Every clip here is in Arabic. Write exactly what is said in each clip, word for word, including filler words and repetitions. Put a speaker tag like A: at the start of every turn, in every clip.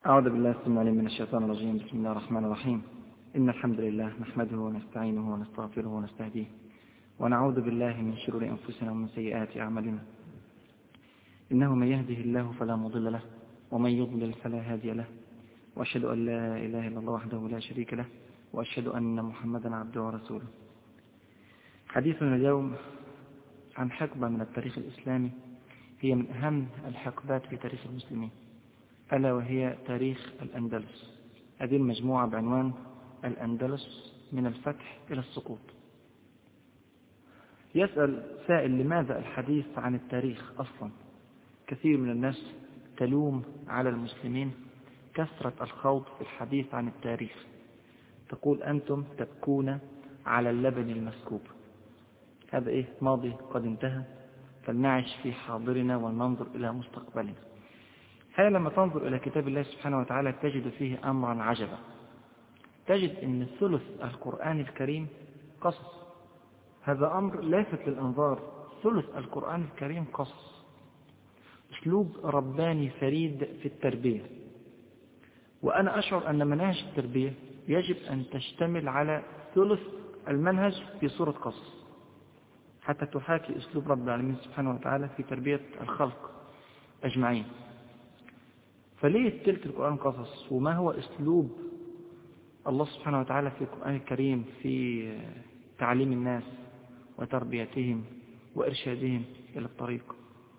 A: أعوذ بالله السميع العليم من الشيطان الرجيم. بسم الله الرحمن الرحيم. إن الحمد لله نحمده ونستعينه ونستغفره ونستهديه ونعوذ بالله من شرور أنفسنا ومن سيئات أعمالنا. إنه من يهده الله فلا مضل له ومن يضلل فلا هادي له، وأشهد أن لا إله إلا الله وحده لا شريك له، وأشهد أن محمدا عبده ورسوله. حديثنا اليوم عن حقبة من التاريخ الإسلامي هي من أهم الحقبات في تاريخ المسلمين، ألا وهي تاريخ الأندلس. هذه المجموعة بعنوان الأندلس من الفتح إلى السقوط. يسأل سائل: لماذا الحديث عن التاريخ أصلا؟ كثير من الناس تلوم على المسلمين كثرة الخوض في الحديث عن التاريخ، تقول: أنتم تبكون على اللبن المسكوب. هذا إيه؟ ماضي قد انتهى، فلنعش في حاضرنا وننظر إلى مستقبلنا. هذا لما تنظر إلى كتاب الله سبحانه وتعالى تجد فيه أمرا عجبا. تجد أن ثلث القرآن الكريم قصص. هذا أمر لافت للأنظار، ثلث القرآن الكريم قصص، أسلوب رباني فريد في التربية. وأنا أشعر أن مناهج التربية يجب أن تشتمل على ثلث المنهج في سورة قصص، حتى تحاكي أسلوب رب العالمين سبحانه وتعالى في تربية الخلق أجمعين. فليه تلك القرآن قصص؟ وما هو أسلوب الله سبحانه وتعالى في القرآن الكريم في تعليم الناس وتربيتهم وإرشادهم إلى الطريق؟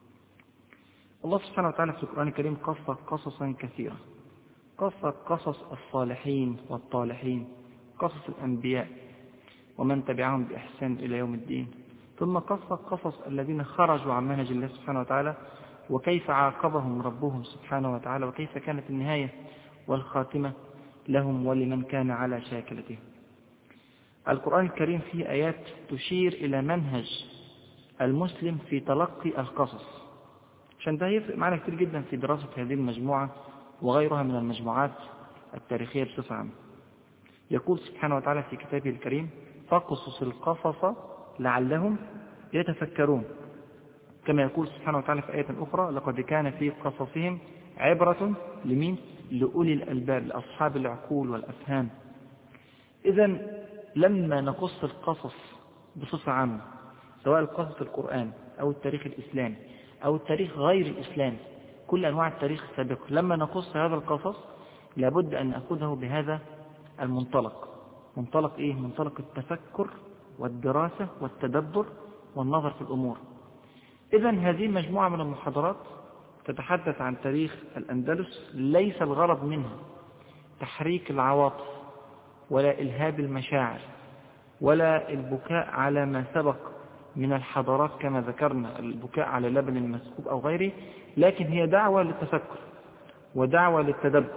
A: الله سبحانه وتعالى في القرآن الكريم قص قصصا كثيرة، قص قصص الصالحين والطالحين، قصص الأنبياء ومن تبعهم بإحسان إلى يوم الدين، ثم قص قصص الذين خرجوا عن منهج الله سبحانه وتعالى وكيف عاقبهم ربهم سبحانه وتعالى، وكيف كانت النهاية والخاتمة لهم ولمن كان على شاكلتهم. القرآن الكريم فيه آيات تشير إلى منهج المسلم في تلقي القصص، عشان ده يفرق معنا كتير جدا في دراسة هذه المجموعة وغيرها من المجموعات التاريخية بصفة عامة. يقول سبحانه وتعالى في كتابه الكريم: فاقصص القصص لعلهم يتفكرون. كما يقول سبحانه وتعالى في آية أخرى: لقد كان في قصصهم عبرة لمين؟ لأولي الألباب، لأصحاب العقول والأفهام. إذن لما نقص القصص بصفة عامة، سواء القصص القرآن أو التاريخ الإسلامي أو التاريخ غير الإسلامي، كل أنواع التاريخ السابقة، لما نقص هذا القصص لابد أن نأخذه بهذا المنطلق. منطلق إيه؟ منطلق التفكر والدراسة والتدبر والنظر في الأمور. إذن هذه مجموعة من المحاضرات تتحدث عن تاريخ الأندلس، ليس الغرض منها تحريك العواطف ولا إلهاب المشاعر ولا البكاء على ما سبق من الحضارات كما ذكرنا، البكاء على اللبن المسكوب أو غيره، لكن هي دعوة للتفكر ودعوة للتدبر،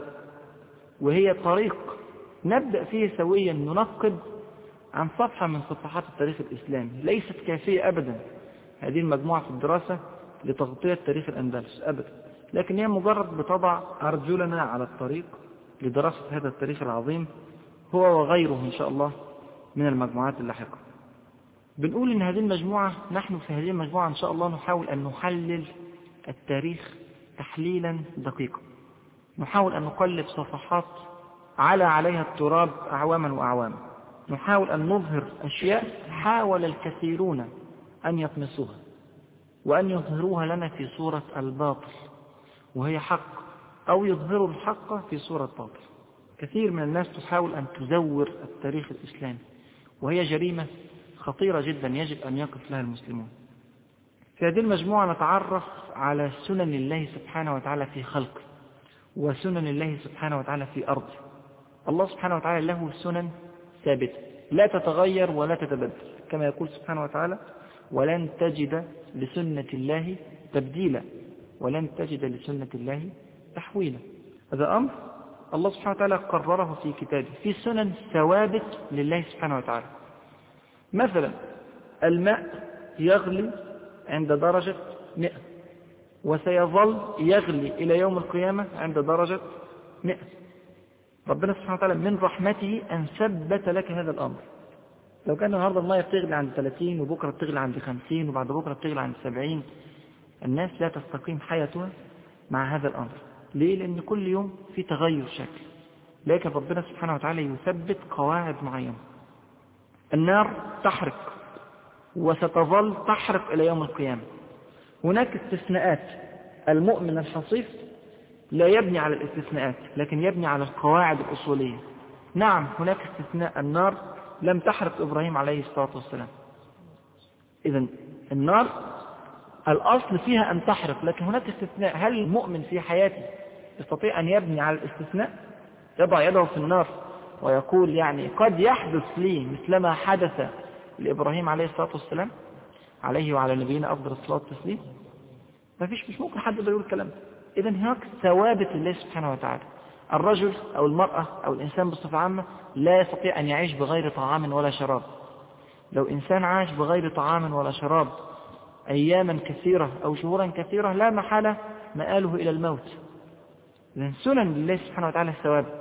A: وهي طريق نبدأ فيه سويا ننقب عن صفحة من صفحات التاريخ الإسلامي. ليست كافية أبدا هذه المجموعة في الدراسة لتغطية تاريخ الأندلس أبدا، لكن هي مجرد بتضع أرجلنا على الطريق لدراسة هذا التاريخ العظيم، هو وغيره إن شاء الله من المجموعات اللاحقة. بنقول إن هذه المجموعة، نحن في هذه المجموعة إن شاء الله نحاول أن نحلل التاريخ تحليلا دقيقا، نحاول أن نقلب صفحات على عليها التراب أعواما وأعواما، نحاول أن نظهر أشياء حاول الكثيرون أن يطمسوها وأن يظهروها لنا في صورة الباطل وهي حق، أو يظهروا الحق في صورة باطل. كثير من الناس تحاول أن تزور التاريخ الإسلامي، وهي جريمة خطيرة جدا يجب أن يقف لها المسلمون. في هذه المجموعة نتعرف على سنن الله سبحانه وتعالى في خلقه وسنن الله سبحانه وتعالى في أرضه. الله سبحانه وتعالى له سنن ثابتة لا تتغير ولا تتبدل، كما يقول سبحانه وتعالى: ولن تجد لسنة الله تبديلا ولن تجد لسنة الله تحويلا. هذا أمر الله سبحانه وتعالى قرره في كتابه، في سنن ثوابت لله سبحانه وتعالى. مثلا الماء يغلي عند درجة مئة، وسيظل يغلي إلى يوم القيامة عند درجة مئة. ربنا سبحانه وتعالى من رحمته أن ثبت لك هذا الأمر. لو كان النهارده المية بتغلي عند ثلاثين وبكرة بتغلي عند خمسين وبعد بكرة بتغلي عند سبعين، الناس لا تستقيم حياتها مع هذا الأمر. ليه؟ لأن كل يوم في تغير شكل، لكن ربنا سبحانه وتعالى يثبت قواعد معينة. النار تحرق وستظل تحرق إلى يوم القيامة. هناك استثناءات. المؤمن الحصيف لا يبني على الاستثناءات، لكن يبني على القواعد الأصولية. نعم هناك استثناء، النار لم تحرق إبراهيم عليه الصلاة والسلام. إذن النار الأصل فيها أن تحرق، لكن هناك استثناء. هل المؤمن في حياته يستطيع أن يبني على الاستثناء؟ يضع يده في النار ويقول يعني قد يحدث لي مثلما حدث لإبراهيم عليه الصلاة والسلام عليه وعلى نبينا أفضل الصلاة والتسليم؟ ما فيش، مش ممكن حد يقول الكلام. إذن هناك ثوابت لله سبحانه وتعالى. الرجل أو المرأة أو الإنسان بصفة عامة لا يستطيع أن يعيش بغير طعام ولا شراب. لو إنسان عاش بغير طعام ولا شراب أياما كثيرة أو شهورا كثيرة لا محالة مآله إلى الموت. لأن سنن الله سبحانه وتعالى الثوابت.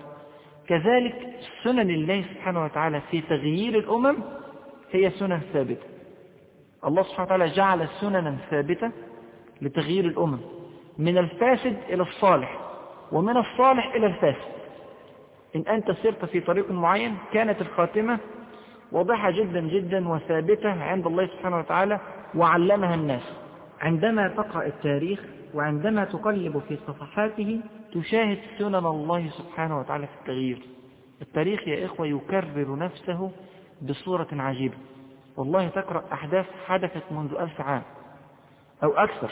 A: كذلك سنن الله سبحانه وتعالى في تغيير الأمم هي سنن ثابتة. الله سبحانه وتعالى جعل سننا ثابتة لتغيير الأمم، من الفاسد إلى الصالح ومن الصالح إلى الفاسد. إن أنت سرت في طريق معين كانت الخاتمة واضحة جدا جدا وثابتة عند الله سبحانه وتعالى وعلمها الناس. عندما تقرأ التاريخ وعندما تقلب في صفحاته تشاهد سنن الله سبحانه وتعالى في التغيير. التاريخ يا إخوة يكرر نفسه بصورة عجيبة. والله تقرأ أحداث حدثت منذ ألف عام أو أكثر،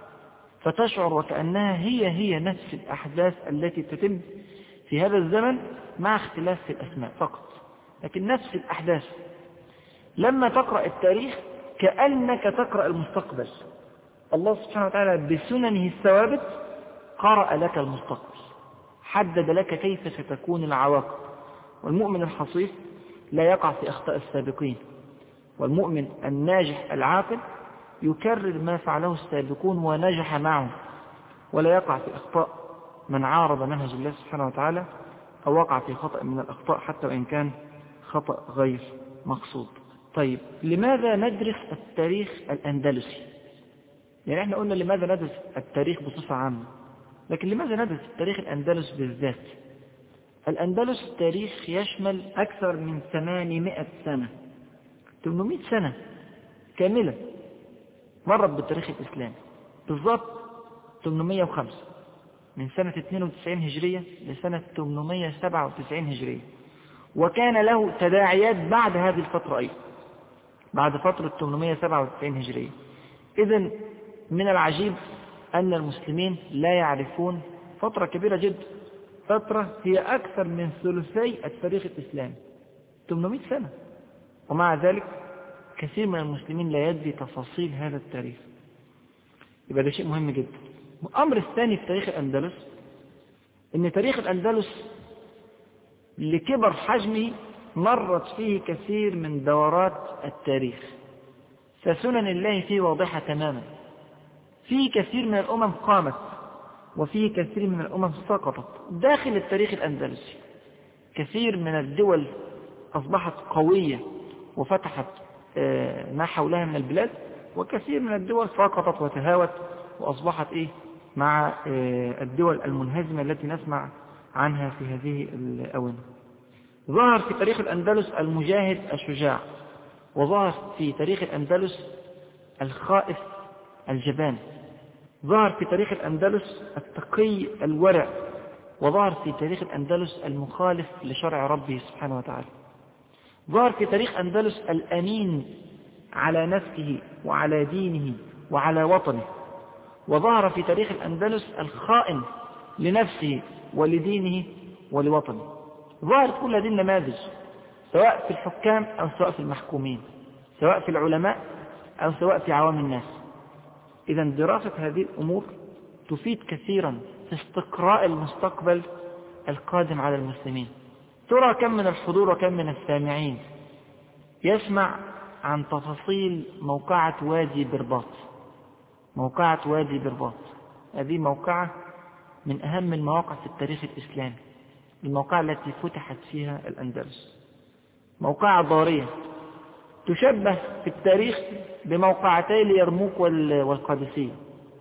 A: فتشعر وكأنها هي هي نفس الأحداث التي تتم في هذا الزمن مع اختلاف في الأسماء فقط، لكن نفس الأحداث. لما تقرأ التاريخ كأنك تقرأ المستقبل. الله سبحانه وتعالى بسننه الثوابت قرأ لك المستقبل، حدد لك كيف ستكون العواقب. والمؤمن الحصيف لا يقع في أخطاء السابقين، والمؤمن الناجح العاقل يكرر ما فعله السابقون ونجح معه، ولا يقع في أخطاء من عارض منهج الله سبحانه وتعالى أو وقع في خطأ من الأخطاء حتى وإن كان خطأ غير مقصود. طيب لماذا ندرس التاريخ الأندلسي؟ يعني احنا قلنا لماذا ندرس التاريخ بصفة عامة، لكن لماذا ندرس التاريخ الأندلس بالذات؟ الأندلس تاريخ يشمل أكثر من ثمانمائة سنة، ثمانمائة سنة كاملة مرت بالتاريخ الإسلامي. بالضبط ثمانمائة وخمسة، من سنة اثنين وتسعين هجرية لسنة ثمانمائة وسبعة وتسعين هجرية. وكان له تداعيات بعد هذه الفترة أيضا، بعد فترة ثمانمائة وسبعة وتسعين هجرية. إذن من العجيب أن المسلمين لا يعرفون فترة كبيرة جدا، فترة هي أكثر من ثلثي التاريخ الإسلامي، ثمانمائة سنة، ومع ذلك كثير من المسلمين لا يدري تفاصيل هذا التاريخ. يبقى ده شيء مهم جدا. الأمر الثاني في تاريخ الأندلس أن تاريخ الأندلس لكبر حجمه مرت فيه كثير من دورات التاريخ، فسنن الله فيه واضحة تماما. فيه كثير من الأمم قامت وفيه كثير من الأمم سقطت داخل التاريخ الأندلسي. كثير من الدول أصبحت قوية وفتحت ما حولها من البلاد، وكثير من الدول سقطت وتهاوت وأصبحت إيه مع الدول المنهزمة التي نسمع عنها في هذه الأونة. ظهر في تاريخ الأندلس المجاهد الشجاع، وظهر في تاريخ الأندلس الخائف الجبان، ظهر في تاريخ الأندلس التقي الورع، وظهر في تاريخ الأندلس المخالف لشرع ربه سبحانه وتعالى. ظهر في تاريخ أندلس الأمين على نفسه وعلى دينه وعلى وطنه، وظهر في تاريخ الأندلس الخائن لنفسه ولدينه ولوطنه. ظهرت كل هذه النماذج سواء في الحكام أو سواء في المحكومين، سواء في العلماء أو سواء في عوام الناس. إذا دراسة هذه الأمور تفيد كثيرا في استقراء المستقبل القادم على المسلمين. ترى كم من الحضور وكم من السامعين يسمع عن تفاصيل موقعة وادي برباط. موقعة وادي برباط هذه موقعة من أهم المواقع في التاريخ الإسلامي، الموقعة التي فتحت فيها الأندلس. موقعة ضارية تشبه في التاريخ بموقعتي اليرموك والقادسية،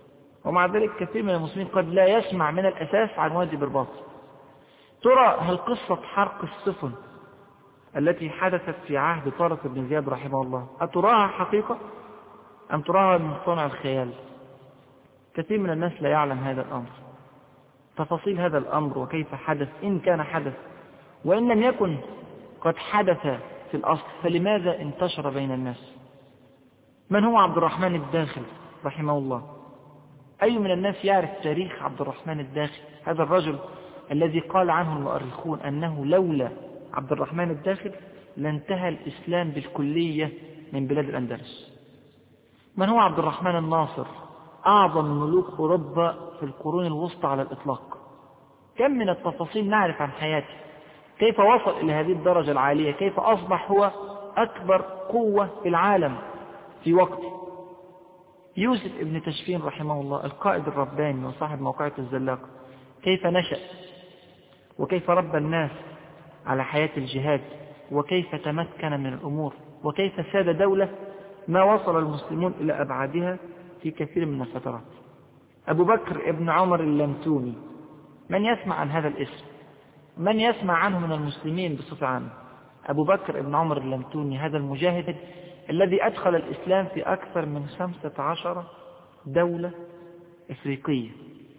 A: ومع ذلك كثير من المسلمين قد لا يسمع من الأساس عن وادي برباط. ترى هل قصة حرق السفن التي حدثت في عهد طارق بن زياد رحمه الله أتراها حقيقة أم تراها من صنع الخيال؟ كثير من الناس لا يعلم هذا الأمر، تفاصيل هذا الأمر وكيف حدث إن كان حدث، وإن لم يكن قد حدث في الأصل فلماذا انتشر بين الناس. من هو عبد الرحمن الداخل رحمه الله؟ أي من الناس يعرف تاريخ عبد الرحمن الداخل، هذا الرجل الذي قال عنه المؤرخون أنه لولا عبد الرحمن الداخل لانتهى الإسلام بالكلية من بلاد الأندلس. من هو عبد الرحمن الناصر؟ أعظم ملوك أوروبا في القرون الوسطى على الإطلاق. كم من التفاصيل نعرف عن حياته، كيف وصل إلى هذه الدرجة العالية، كيف أصبح هو أكبر قوة في العالم في وقته. يوسف ابن تشفين رحمه الله القائد الرباني وصاحب موقعة الزلاق، كيف نشأ وكيف ربى الناس على حياة الجهاد، وكيف تمكن من الأمور، وكيف ساد دولة ما وصل المسلمون إلى أبعادها في كثير من الفترات. أبو بكر ابن عمر اللمتوني، من يسمع عن هذا الاسم؟ من يسمع عنه من المسلمين بصفة عامة؟ أبو بكر ابن عمر اللمتوني هذا المجاهد الذي أدخل الإسلام في أكثر من خمسة عشر دولة إفريقية.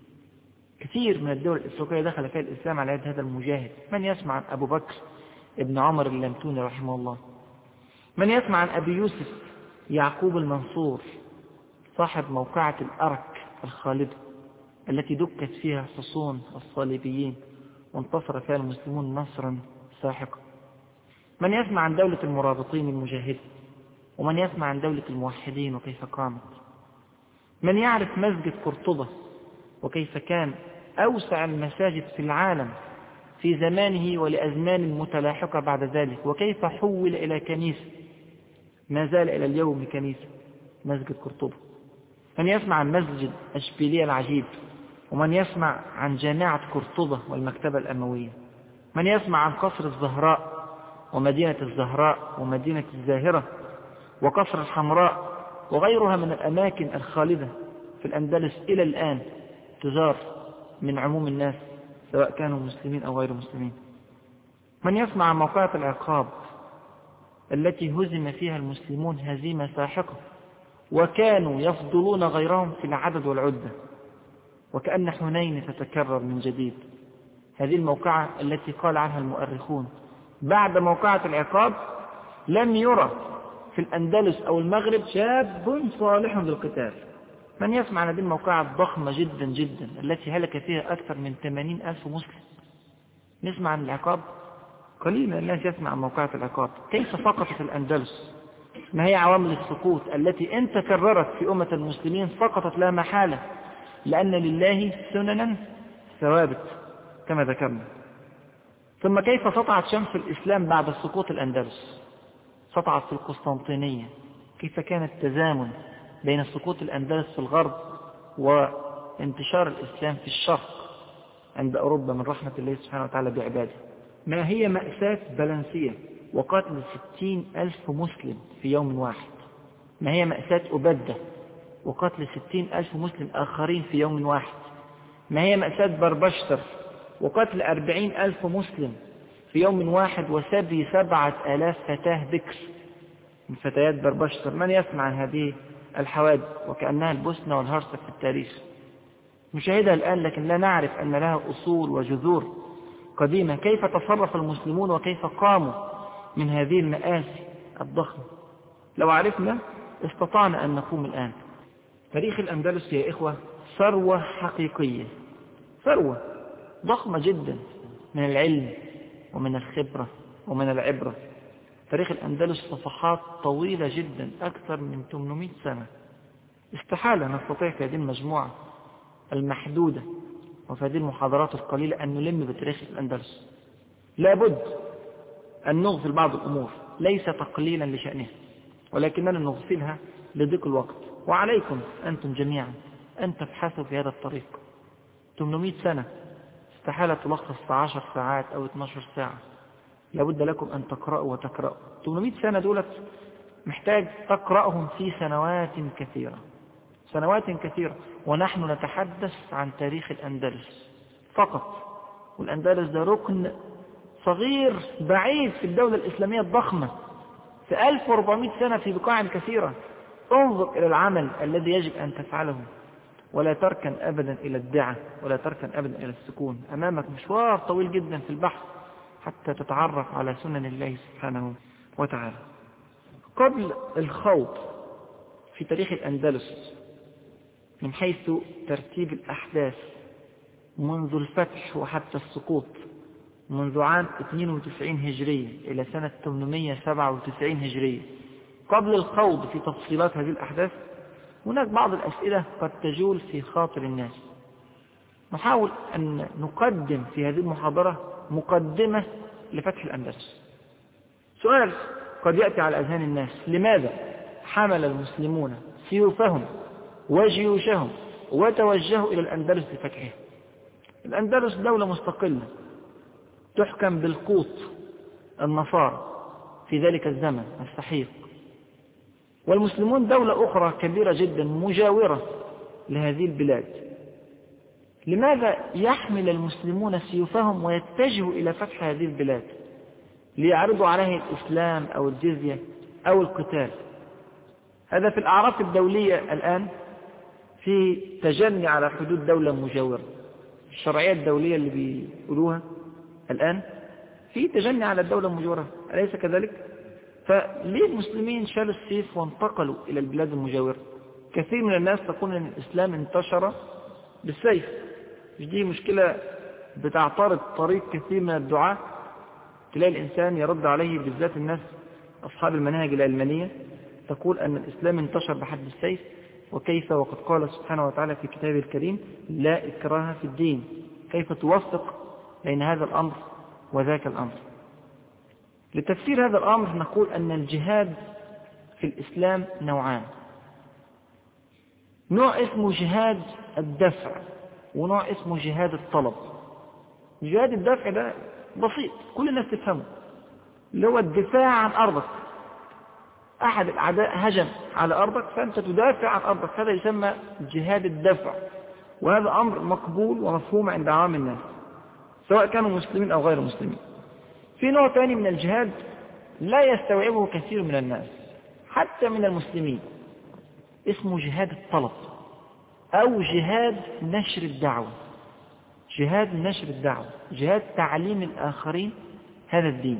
A: كثير من الدول الإفريقية دخل فيها الإسلام على يد هذا المجاهد. من يسمع عن أبو بكر ابن عمر اللمتوني رحمه الله؟ من يسمع عن أبي يوسف يعقوب المنصور صاحب موقعة الأرك الخالدة التي دكت فيها حصون الصليبيين وانتصر فيها المسلمون نصرا ساحقا؟ من يسمع عن دولة المرابطين المجاهدة؟ ومن يسمع عن دولة الموحدين وكيف قامت؟ من يعرف مسجد قرطبة وكيف كان أوسع المساجد في العالم في زمانه ولأزمان متلاحقة بعد ذلك، وكيف حول إلى كنيسة ما زال إلى اليوم كنيسة مسجد قرطبة؟ من يسمع عن مسجد أشبيلية العجيب؟ ومن يسمع عن جامعة قرطبة والمكتبة الأموية؟ من يسمع عن قصر الزهراء ومدينة الزهراء ومدينة الزاهرة وقصر الحمراء وغيرها من الأماكن الخالدة في الأندلس إلى الآن تزار من عموم الناس سواء كانوا مسلمين أو غير مسلمين؟ من يسمع عن موقعة العقاب التي هزم فيها المسلمون هزيمة ساحقة وكانوا يفضلون غيرهم في العدد والعدة، وكأن حنين تتكرر من جديد؟ هذه الموقعة التي قال عنها المؤرخون بعد موقعة العقاب لم يرى في الأندلس أو المغرب شاب صالح للقتال. من يسمع عن هذه الموقعة الضخمة جدا جدا التي هلك فيها أكثر من ثمانين ألف مسلم؟ نسمع عن العقاب؟ قليل من الناس يسمع عن موقعة العقاب. كيف سقطت الأندلس؟ ما هي عوامل السقوط التي إن تكررت في أمة المسلمين سقطت لا محالة، لأن لله سننا ثوابت كما ذكرنا. ثم كيف سطعت شمس الإسلام بعد سقوط الأندلس؟ سطعت في القسطنطينية. كيف كان التزامن بين سقوط الأندلس في الغرب وانتشار الإسلام في الشرق عند أوروبا من رحمة الله سبحانه وتعالى بعباده؟ ما هي مأساة بلنسية وقتل ستين ألف مسلم في يوم واحد؟ ما هي مأساة أبدة وقتل ستين ألف مسلم آخرين في يوم واحد؟ ما هي مأساة بربشتر وقتل أربعين ألف مسلم في يوم واحد وسبي سبعة آلاف فتاة بكر من فتيات بربشتر؟ من يسمع عن هذه الحوادث وكأنها البوسنة والهرسك في التاريخ؟ نشاهدها الآن لكن لا نعرف أن لها أصول وجذور قديمة. كيف تصرف المسلمون وكيف قاموا من هذه المآسي الضخمة؟ لو عرفنا استطعنا أن نقوم الآن. تاريخ الأندلس يا إخوة ثروة حقيقية، ثروة ضخمة جدا من العلم ومن الخبرة ومن العبرة. تاريخ الأندلس صفحات طويلة جدا أكثر من ثمانمائة سنة. استحالة نستطيع في هذه المجموعة المحدودة وفي هذه المحاضرات القليلة أن نلم بتاريخ الأندلس. لابد أن نغفل بعض الأمور ليس تقليلا لشأنها، ولكننا نغفلها لضيق الوقت. وعليكم أنتم جميعا أن تبحثوا في هذا الطريق. ثمانمائة سنة استحالة تلخص في عشر ساعات أو اثنتي عشرة ساعة. لابد لكم أن تقرأوا وتقرأوا. ثمانمائة سنة دولت محتاج تقرأهم في سنوات كثيرة، سنوات كثيرة، ونحن نتحدث عن تاريخ الأندلس فقط. والأندلس ده ركن صغير بعيد في الدولة الإسلامية الضخمة في ألف وأربعمائة سنة في بقاع كثيرة. انظر إلى العمل الذي يجب أن تفعله، ولا تركن أبدا إلى الدعة، ولا تركن أبدا إلى السكون. أمامك مشوار طويل جدا في البحث حتى تتعرف على سنن الله سبحانه وتعالى. قبل الخوض في تاريخ الأندلس من حيث ترتيب الأحداث منذ الفتح وحتى السقوط، منذ عام اثنين وتسعين هجرية إلى سنة ثمانمائة وسبعة وتسعين هجرية، قبل الخوض في تفصيلات هذه الأحداث هناك بعض الأسئلة قد تجول في خاطر الناس. نحاول أن نقدم في هذه المحاضرة مقدمة لفتح الأندلس. سؤال قد يأتي على أذهان الناس: لماذا حمل المسلمون سيوفهم وجيوشهم وتوجهوا إلى الأندلس لفتحها؟ الأندلس دولة مستقلة تحكم بالقوط النصارى في ذلك الزمن السحيق، والمسلمون دولة أخرى كبيرة جدا مجاورة لهذه البلاد. لماذا يحمل المسلمون سيوفهم ويتجهوا إلى فتح هذه البلاد ليعرضوا عليه الإسلام أو الجزية أو القتال؟ هذا في الأعراف الدولية الآن في تجني على حدود دولة مجاورة. الشرعية الدولية اللي بيقولوها الآن في تجني على الدولة المجاورة، أليس كذلك؟ فليه المسلمين شالوا السيف وانتقلوا إلى البلاد المجاورة؟ كثير من الناس تقول أن الإسلام انتشر بالسيف. مش دي مشكلة بتعترض طريق كثير من الدعاة؟ تلاقي الإنسان يرد عليه، بالذات الناس أصحاب المناهج العلمانية، تقول أن الإسلام انتشر بحد السيف، وكيف وقد قال سبحانه وتعالى في كتابه الكريم: لا إكراه في الدين. كيف توفق بين هذا الأمر وذاك الأمر؟ لتفسير هذا الأمر نقول أن الجهاد في الإسلام نوعان: نوع اسمه جهاد الدفع، ونوع اسمه جهاد الطلب. جهاد الدفع ده بسيط، كل الناس تفهمه، اللي هو الدفاع عن أرضك. أحد الأعداء هجم على أرضك فأنت تدافع عن أرضك، هذا يسمى جهاد الدفع، وهذا أمر مقبول ومفهوم عند عوام الناس سواء كانوا مسلمين أو غير مسلمين. في نوع ثاني من الجهاد لا يستوعبه كثير من الناس حتى من المسلمين، اسمه جهاد الطلب أو جهاد نشر الدعوة. جهاد نشر الدعوة، جهاد تعليم الآخرين هذا الدين.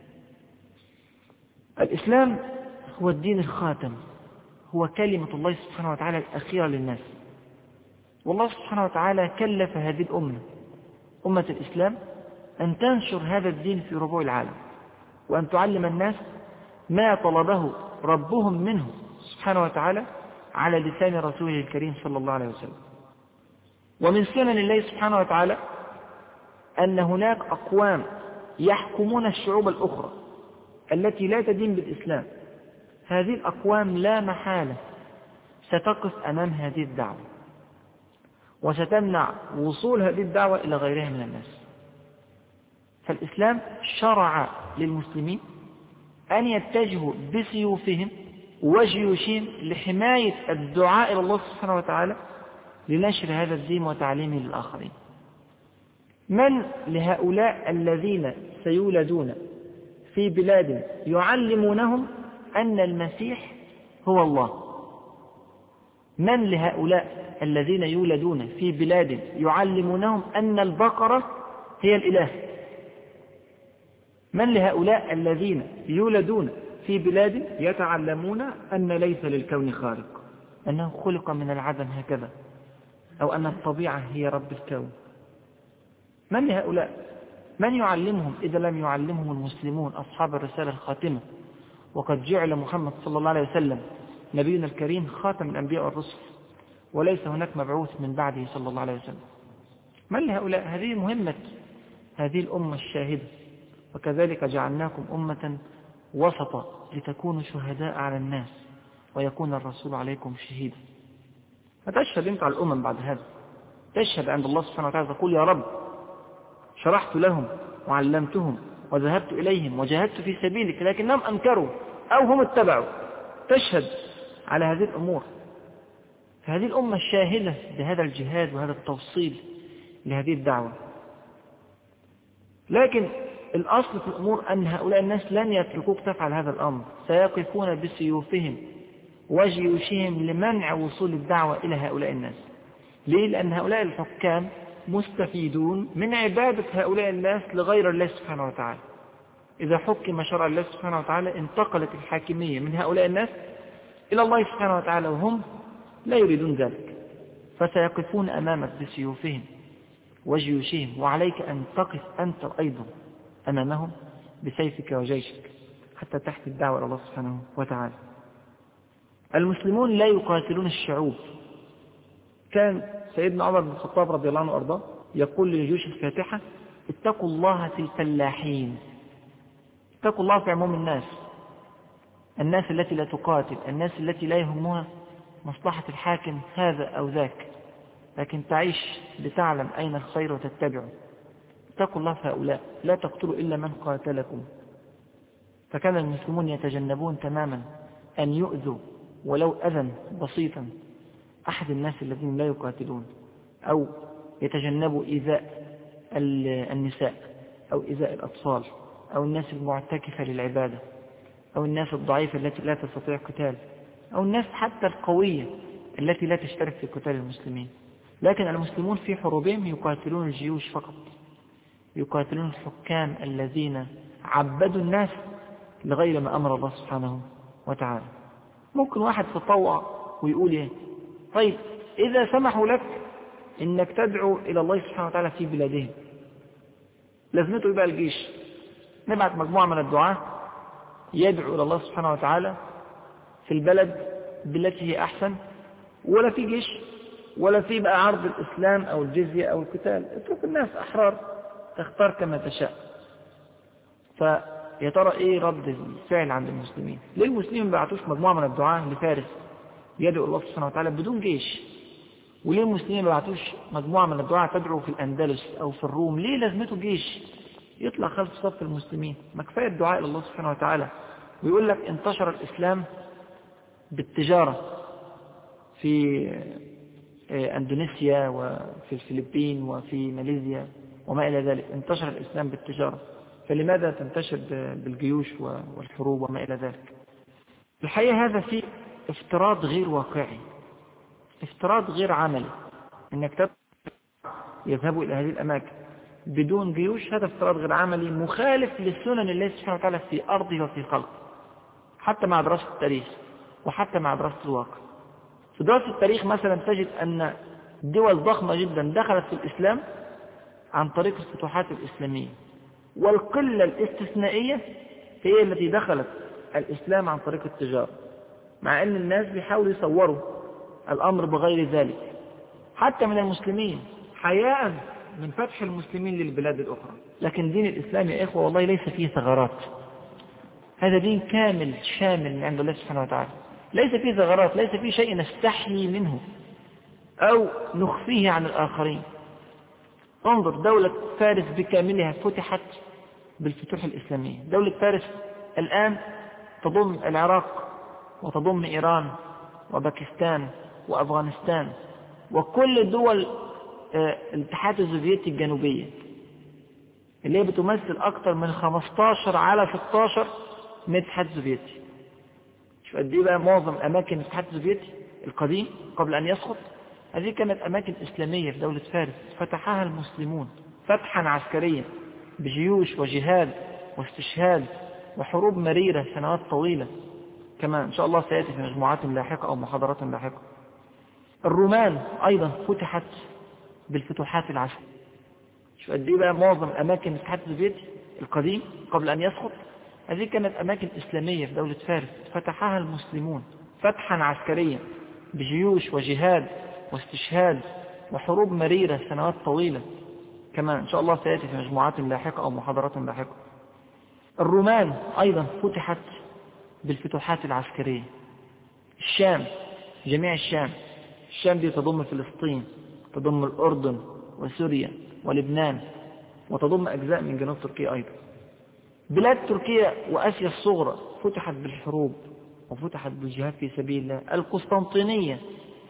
A: الإسلام هو الدين الخاتم، هو كلمة الله سبحانه وتعالى الأخيرة للناس. والله سبحانه وتعالى كلف هذه الأمة، أمة الإسلام، أن تنشر هذا الدين في ربوع العالم، وأن تعلم الناس ما طلبه ربهم منه سبحانه وتعالى على لسان رسوله الكريم صلى الله عليه وسلم. ومن سنن الله سبحانه وتعالى أن هناك أقوام يحكمون الشعوب الأخرى التي لا تدين بالإسلام. هذه الأقوام لا محالة ستقف أمام هذه الدعوة، وستمنع وصول هذه الدعوة إلى غيرها من الناس. فالإسلام شرع للمسلمين أن يتجهوا بسيوفهم وجيوشهم لحماية الدعاء إلى الله سبحانه وتعالى لنشر هذا الدين وتعليمه للآخرين. من لهؤلاء الذين سيولدون في بلاد يعلمونهم أن المسيح هو الله؟ من لهؤلاء الذين يولدون في بلاد يعلمونهم أن البقرة هي الإله؟ من لهؤلاء الذين يولدون في بلاد يتعلمون أن ليس للكون خالق، أنه خلق من العدم هكذا، أو أن الطبيعة هي رب الكون؟ من لهؤلاء؟ من يعلمهم إذا لم يعلمهم المسلمون أصحاب الرسالة الخاتمة؟ وقد جعل محمد صلى الله عليه وسلم نبينا الكريم خاتم الأنبياء والرسل، وليس هناك مبعوث من بعده صلى الله عليه وسلم. من لهؤلاء؟ هذه مهمة هذه الأمة الشاهدة. وكذلك جعلناكم أمة وسطا لتكونوا شهداء على الناس ويكون الرسول عليكم شهيدا. فتشهد أنت على الأمم بعد هذا، تشهد عند الله سبحانه وتعالى، تقول: يا رب شرحت لهم وعلمتهم وذهبت إليهم وجاهدت في سبيلك لكنهم أنكروا أو هم اتبعوا. تشهد على هذه الأمور. فهذه الأمة الشاهدة بهذا الجهاد وهذا التوصيل لهذه الدعوة. لكن الأصل في الأمور أن هؤلاء الناس لن يتركوك تفعل هذا الأمر، سيقفون بسيوفهم وجيوشهم لمنع وصول الدعوة إلى هؤلاء الناس. ليه؟ لأن هؤلاء الحكام مستفيدون من عبادة هؤلاء الناس لغير الله سبحانه وتعالى. إذا حكم شرع الله سبحانه وتعالى انتقلت الحاكمية من هؤلاء الناس إلى الله سبحانه وتعالى وهم لا يريدون ذلك، فسيقفون أمامك بسيوفهم وجيوشهم، وعليك أن تقف أنت أيضا أمامهم بسيفك وجيشك حتى تحت الدعوة إلى الله سبحانه وتعالى. المسلمون لا يقاتلون الشعوب. كان سيدنا عمر بن الخطاب رضي الله عنه وأرضاه يقول للجيوش الفاتحة: اتقوا الله في الفلاحين. اتقوا الله في عموم الناس، الناس التي لا تقاتل، الناس التي لا يهمها مصلحة الحاكم هذا أو ذاك، لكن تعيش لتعلم أين الخير وتتبعه. اتقوا الله في هؤلاء، لا تقتلوا إلا من قاتلكم. فكان المسلمون يتجنبون تماما أن يؤذوا ولو أذى بسيطا أحد الناس الذين لا يقاتلون، أو يتجنبوا إيذاء النساء أو إيذاء الأطفال أو الناس المعتكفة للعبادة أو الناس الضعيفة التي لا تستطيع قتال أو الناس حتى القوية التي لا تشترك في قتال المسلمين. لكن المسلمون في حروبهم يقاتلون الجيوش فقط، يقاتلون الحكام الذين عبدوا الناس لغير ما أمر الله سبحانه وتعالى. ممكن واحد تطوع ويقول ايه؟ طيب إذا سمحوا لك إنك تدعو إلى الله سبحانه وتعالى في بلادهم، لازمته يبقى الجيش. نبعت مجموعة من الدعاة يدعو إلى الله سبحانه وتعالى في البلد بالتي هي أحسن، ولا في جيش ولا في بقى عرض الإسلام أو الجزية أو القتال. اترك الناس أحرار تختار كما تشاء. فيا ترى إيه رد الفعل عند المسلمين؟ ليه المسلمين ما بعتوش مجموعة من الدعاة لفارس يدعو الله سبحانه وتعالى بدون جيش؟ وليه المسلمين ما بعتوش مجموعة من الدعاة تدعو في الأندلس أو في الروم؟ ليه لازمته جيش يطلع خلف صف المسلمين؟ ما كفاية الدعاء إلى الله سبحانه وتعالى. ويقول لك انتشر الإسلام بالتجارة في أندونيسيا وفي الفلبين وفي ماليزيا وما إلى ذلك. انتشر الإسلام بالتجارة، فلماذا تنتشر بالجيوش والحروب وما إلى ذلك؟ الحقيقة هذا فيه افتراض غير واقعي، افتراض غير عملي. انك تبقى يذهبوا الى هذه الاماكن بدون جيوش، هذا افتراض غير عملي مخالف لسنن الله سبحانه وتعالى في ارضه وفي خلقه، حتى مع دراسة التاريخ وحتى مع دراسة الواقع. في دراسة التاريخ مثلا تجد ان دول ضخمة جدا دخلت في الاسلام عن طريق الفتوحات الاسلامية، والقلة الاستثنائية هي التي دخلت الاسلام عن طريق التجارة، مع ان الناس بيحاولوا يصوروا الامر بغير ذلك حتى من المسلمين حياء من فتح المسلمين للبلاد الاخرى. لكن دين الاسلام يا اخوة والله ليس فيه ثغرات، هذا دين كامل شامل من عند الله سبحانه وتعالى، ليس فيه ثغرات، ليس فيه شيء نستحيي منه او نخفيه عن الاخرين. انظر، دولة فارس بكاملها فتحت بالفتوح الاسلامية. دولة فارس الان تضم العراق وتضم ايران وباكستان وأفغانستان وكل دول الاتحاد السوفيتي الجنوبية، اللي هي بتمثل أكثر من خمستاشر على ستاشر من الاتحاد السوفيتي. شوف قد إيه بقى معظم أماكن الاتحاد السوفيتي القديم قبل أن يسقط هذه كانت أماكن إسلامية في دولة فارس، فتحها المسلمون فتحا عسكريا بجيوش وجهاد واستشهاد وحروب مريرة سنوات طويلة، كما إن شاء الله سيأتي في مجموعات لاحقة أو محاضرات لاحقة. الرومان أيضا فتحت بالفتوحات العسكرية. شوف قد إيه بقى معظم أماكن الاتحاد السوفيتي القديم قبل أن يسقط هذه كانت أماكن إسلامية في دولة فارس، فتحها المسلمون فتحا عسكريا بجيوش وجهاد واستشهاد وحروب مريرة سنوات طويلة، كما إن شاء الله سيأتي في مجموعات لاحقة أو محاضرات لاحقة. الرومان أيضا فتحت بالفتوحات العسكرية. الشام، جميع الشام، الشام دي تضم فلسطين، تضم الأردن وسوريا ولبنان، وتضم أجزاء من جنوب تركيا أيضا. بلاد تركيا وآسيا الصغرى فتحت بالحروب وفتحت بالجهاد في سبيل الله. القسطنطينية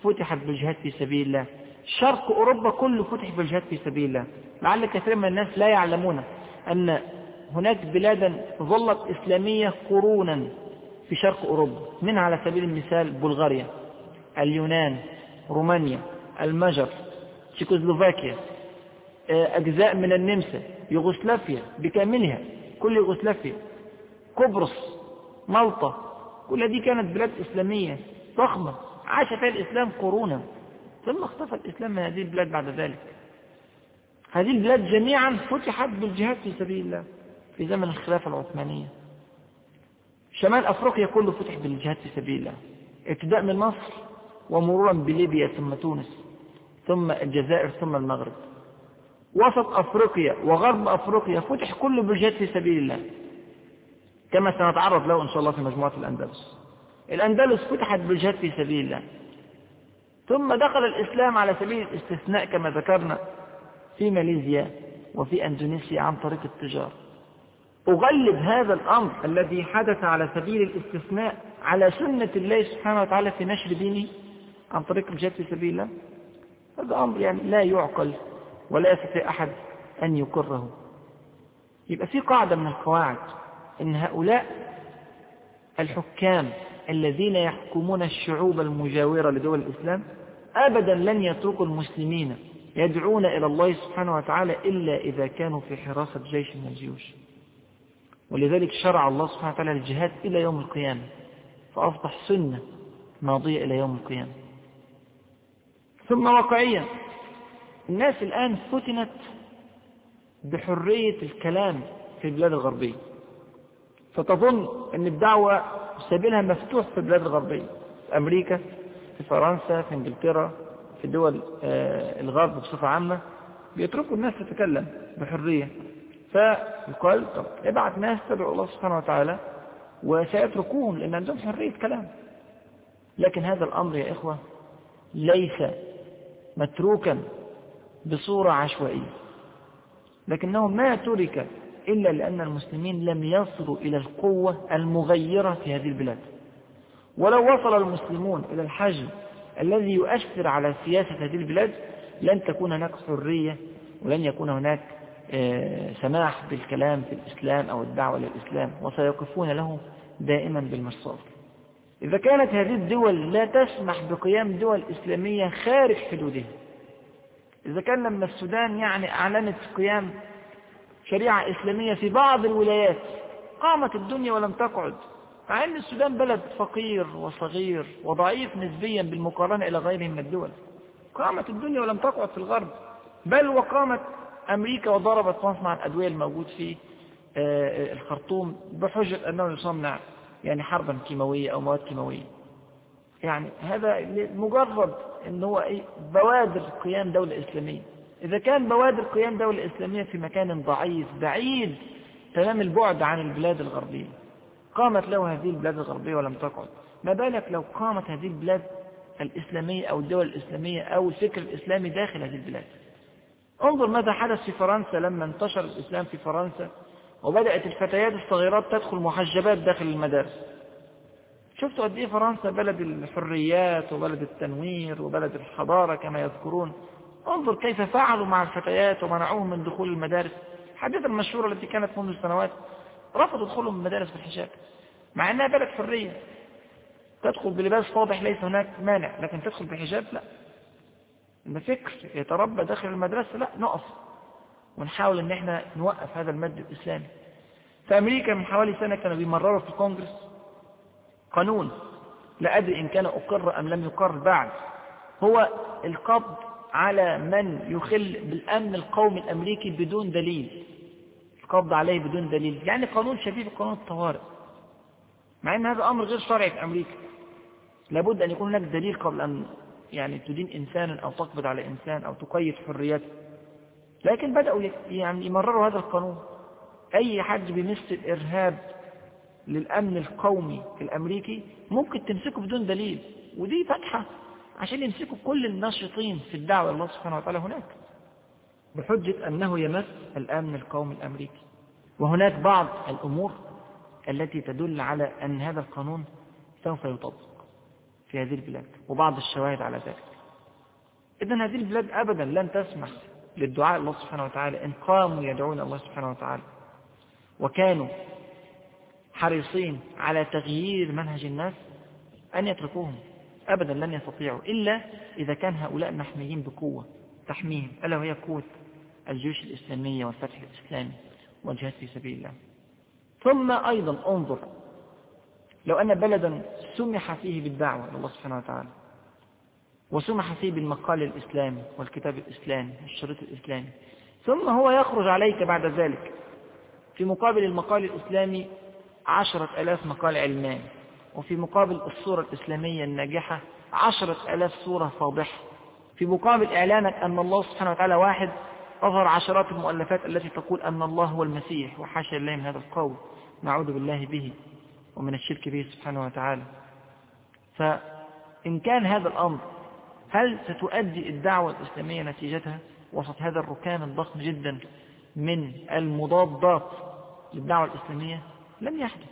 A: فتحت بالجهاد في سبيل الله. شرق أوروبا كله فتح بالجهاد في سبيل الله. لعل كثير من الناس لا يعلمون أن هناك بلادا ظلت إسلامية قرونا في شرق أوروبا، منها على سبيل المثال بلغاريا، اليونان، رومانيا، المجر، تشيكوسلوفاكيا، أجزاء من النمسا، يوغوسلافيا بكاملها، كل يوغوسلافيا، قبرص، مالطا، كل دي كانت بلاد إسلامية ضخمة عاش فيها الإسلام قرونا، ثم اختفى الإسلام من هذه البلاد بعد ذلك. هذه البلاد جميعا فتحت بالجهاد في سبيل الله في زمن الخلافة العثمانية. شمال أفريقيا كله فتح بالجهاد في سبيل الله، ابتداء من مصر ومرورا بليبيا ثم تونس ثم الجزائر ثم المغرب. وسط أفريقيا وغرب أفريقيا فتح كله بالجهاد في سبيل الله، كما سنتعرض له إن شاء الله في مجموعة الأندلس. الأندلس فتحت بالجهاد في سبيل الله، ثم دخل الإسلام على سبيل الاستثناء كما ذكرنا في ماليزيا وفي أندونيسيا عن طريق التجارة. أغلب هذا الأمر الذي حدث على سبيل الاستثناء على سنة الله سبحانه وتعالى في نشر دينه عن طريق الجهاد في سبيل الله. هذا أمر يعني لا يعقل ولا يستطيع أحد أن يقره. يبقى في قاعدة من القواعد إن هؤلاء الحكام الذين يحكمون الشعوب المجاورة لدول الإسلام أبدا لن يتركوا المسلمين يدعون إلى الله سبحانه وتعالى إلا إذا كانوا في حراسة جيش من الجيوش. ولذلك شرع الله سبحانه وتعالى الجهاد إلى يوم القيامة، فأصبح سنة ماضية إلى يوم القيامة. ثم واقعيا الناس الآن فتنت بحرية الكلام في البلاد الغربية، فتظن أن الدعوة سبيلها مفتوح في البلاد الغربية، في أمريكا، في فرنسا، في إنجلترا، في دول الغرب بصفة عامة، بيتركوا الناس تتكلم بحرية. فيقال طب ابعت ناس تدعو الله سبحانه وتعالى وسيتركوهم لأن عندهم حرية كلام. لكن هذا الأمر يا إخوة ليس متروكا بصورة عشوائية، لكنه ما ترك إلا لأن المسلمين لم يصلوا إلى القوة المغيرة في هذه البلاد. ولو وصل المسلمون إلى الحجم الذي يؤثر على سياسة هذه البلاد لن تكون هناك حرية ولن يكون هناك سماح بالكلام في الإسلام أو الدعوة للإسلام، وسيقفون له دائما بالمرصاد. إذا كانت هذه الدول لا تسمح بقيام دول إسلامية خارج حدودها، إذا كان لما السودان يعني أعلنت قيام شريعة إسلامية في بعض الولايات قامت الدنيا ولم تقعد، مع أن السودان بلد فقير وصغير وضعيف نسبيا بالمقارنة إلى غيره من الدول، قامت الدنيا ولم تقعد في الغرب، بل وقامت أمريكا وضربت مصنع الأدوية الموجود في الخرطوم بحجة أنه يصنع يعني حربا كيماوية أو مواد كيماوية. يعني هذا مجرد أنه هو بوادر قيام دولة إسلامية. إذا كان بوادر قيام دولة إسلامية في مكان ضعيف بعيد تمام البعد عن البلاد الغربية قامت له هذه البلاد الغربية ولم تقعد، ما بالك لو قامت هذه البلاد الإسلامية أو الدول الإسلامية أو الفكر الإسلامي داخل هذه البلاد. انظر ماذا حدث في فرنسا لما انتشر الإسلام في فرنسا وبدأت الفتيات الصغيرات تدخل محجبات داخل المدارس. شفتوا قد ايه فرنسا بلد الحريات وبلد التنوير وبلد الحضارة كما يذكرون. انظر كيف فعلوا مع الفتيات ومنعوهم من دخول المدارس. الحادثة المشهورة التي كانت منذ سنوات رفضوا دخولهم المدارس بالحجاب مع انها بلد حرية، تدخل بلباس واضح ليس هناك مانع، لكن تدخل بحجاب لا. إن فكر يتربى داخل المدرسة لا، نقف ونحاول ان احنا نوقف هذا المد الإسلامي. في أمريكا من حوالي سنة كانوا بيمرروا في الكونغرس قانون، لا أدري إن كان أقر أم لم يقر بعد، هو القبض على من يخل بالأمن القومي الأمريكي بدون دليل، القبض عليه بدون دليل، يعني قانون شبيه بقانون الطوارئ، مع أن هذا أمر غير شرعي في أمريكا. لابد أن يكون هناك دليل قبل أن يعني تدين إنسانا أو تقبض على إنسان أو تقيد حريته. لكن بدأوا يعني يمرروا هذا القانون، أي حد بيمس الإرهاب للأمن القومي الأمريكي ممكن تمسكه بدون دليل، ودي فتحة عشان يمسكوا كل الناشطين في الدعوة الله سبحانه وتعالى هناك بحجة أنه يمس الأمن القومي الأمريكي. وهناك بعض الأمور التي تدل على أن هذا القانون سوف يطبق. في هذه البلاد وبعض الشواهد على ذلك. إذن هذه البلاد أبدا لن تسمح للدعاء الله سبحانه وتعالى إن قاموا يدعون الله سبحانه وتعالى وكانوا حريصين على تغيير منهج الناس أن يتركوهم. أبدا لن يستطيعوا إلا إذا كان هؤلاء محميين بقوة تحميهم، ألا وهي قوة الجيوش الإسلامية والفتح الإسلامي والجهاد في سبيل الله. ثم أيضا انظر، لو أن بلدا سمح فيه بالدعوة إلى الله سبحانه وتعالى وسمح فيه بالمقال الإسلامي والكتاب الإسلامي والشريط الإسلامي، ثم هو يخرج عليك بعد ذلك في مقابل المقال الإسلامي عشرة ألاف مقال علماني، وفي مقابل الصورة الإسلامية الناجحة عشرة ألاف صورة فاضحة، في مقابل إعلانك أن الله سبحانه وتعالى واحد أظهر عشرات المؤلفات التي تقول أن الله هو المسيح، وحاشا الله من هذا القول، نعوذ بالله به ومن الشرك به سبحانه وتعالى. فإن كان هذا الأمر، هل ستؤدي الدعوة الإسلامية نتيجتها وسط هذا الركام الضخم جدا من المضادات للدعوة الإسلامية؟ لم يحدث.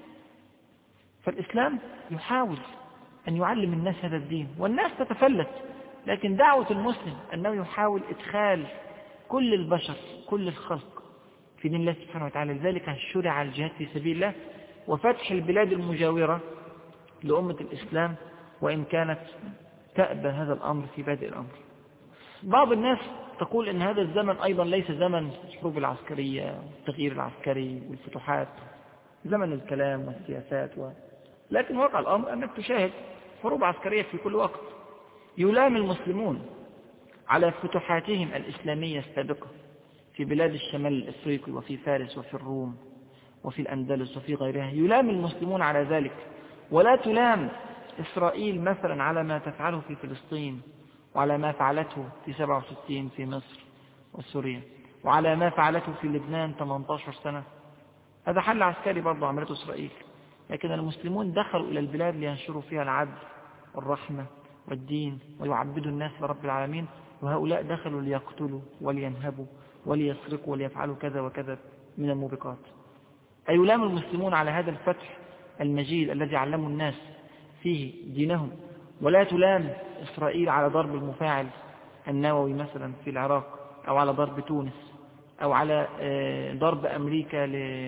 A: فالإسلام يحاول أن يعلم الناس هذا الدين والناس تتفلت، لكن دعوة المسلم أنه يحاول إدخال كل البشر كل الخلق في دين الله سبحانه وتعالى. لذلك شرع الجهاد في سبيل الله وفتح البلاد المجاورة لأمة الإسلام، وإن كانت تأبى هذا الأمر في بادئ الأمر. بعض الناس تقول إن هذا الزمن أيضا ليس زمن الحروب العسكرية والتغيير العسكري والفتوحات، زمن الكلام والسياسات و... لكن واقع الأمر أنك تشاهد حروب عسكرية في كل وقت. يلام المسلمون على فتوحاتهم الإسلامية السابقة في بلاد الشمال الإفريقي وفي فارس وفي الروم وفي الأندلس وفي غيرها، يلام المسلمون على ذلك، ولا تلام إسرائيل مثلا على ما تفعله في فلسطين، وعلى ما فعلته في سبعة وستين في مصر وسوريا، وعلى ما فعلته في لبنان ثمانية عشر سنة. هذا حل عسكري برضه عملته إسرائيل، لكن المسلمون دخلوا إلى البلاد لينشروا فيها العدل والرحمة والدين ويعبدوا الناس لرب العالمين، وهؤلاء دخلوا ليقتلوا ولينهبوا وليسرقوا وليفعلوا كذا وكذا من الموبقات. أيلام المسلمون على هذا الفتح المجيد الذي علموا الناس فيه دينهم، ولا تلام إسرائيل على ضرب المفاعل النووي مثلا في العراق، أو على ضرب تونس، أو على ضرب أمريكا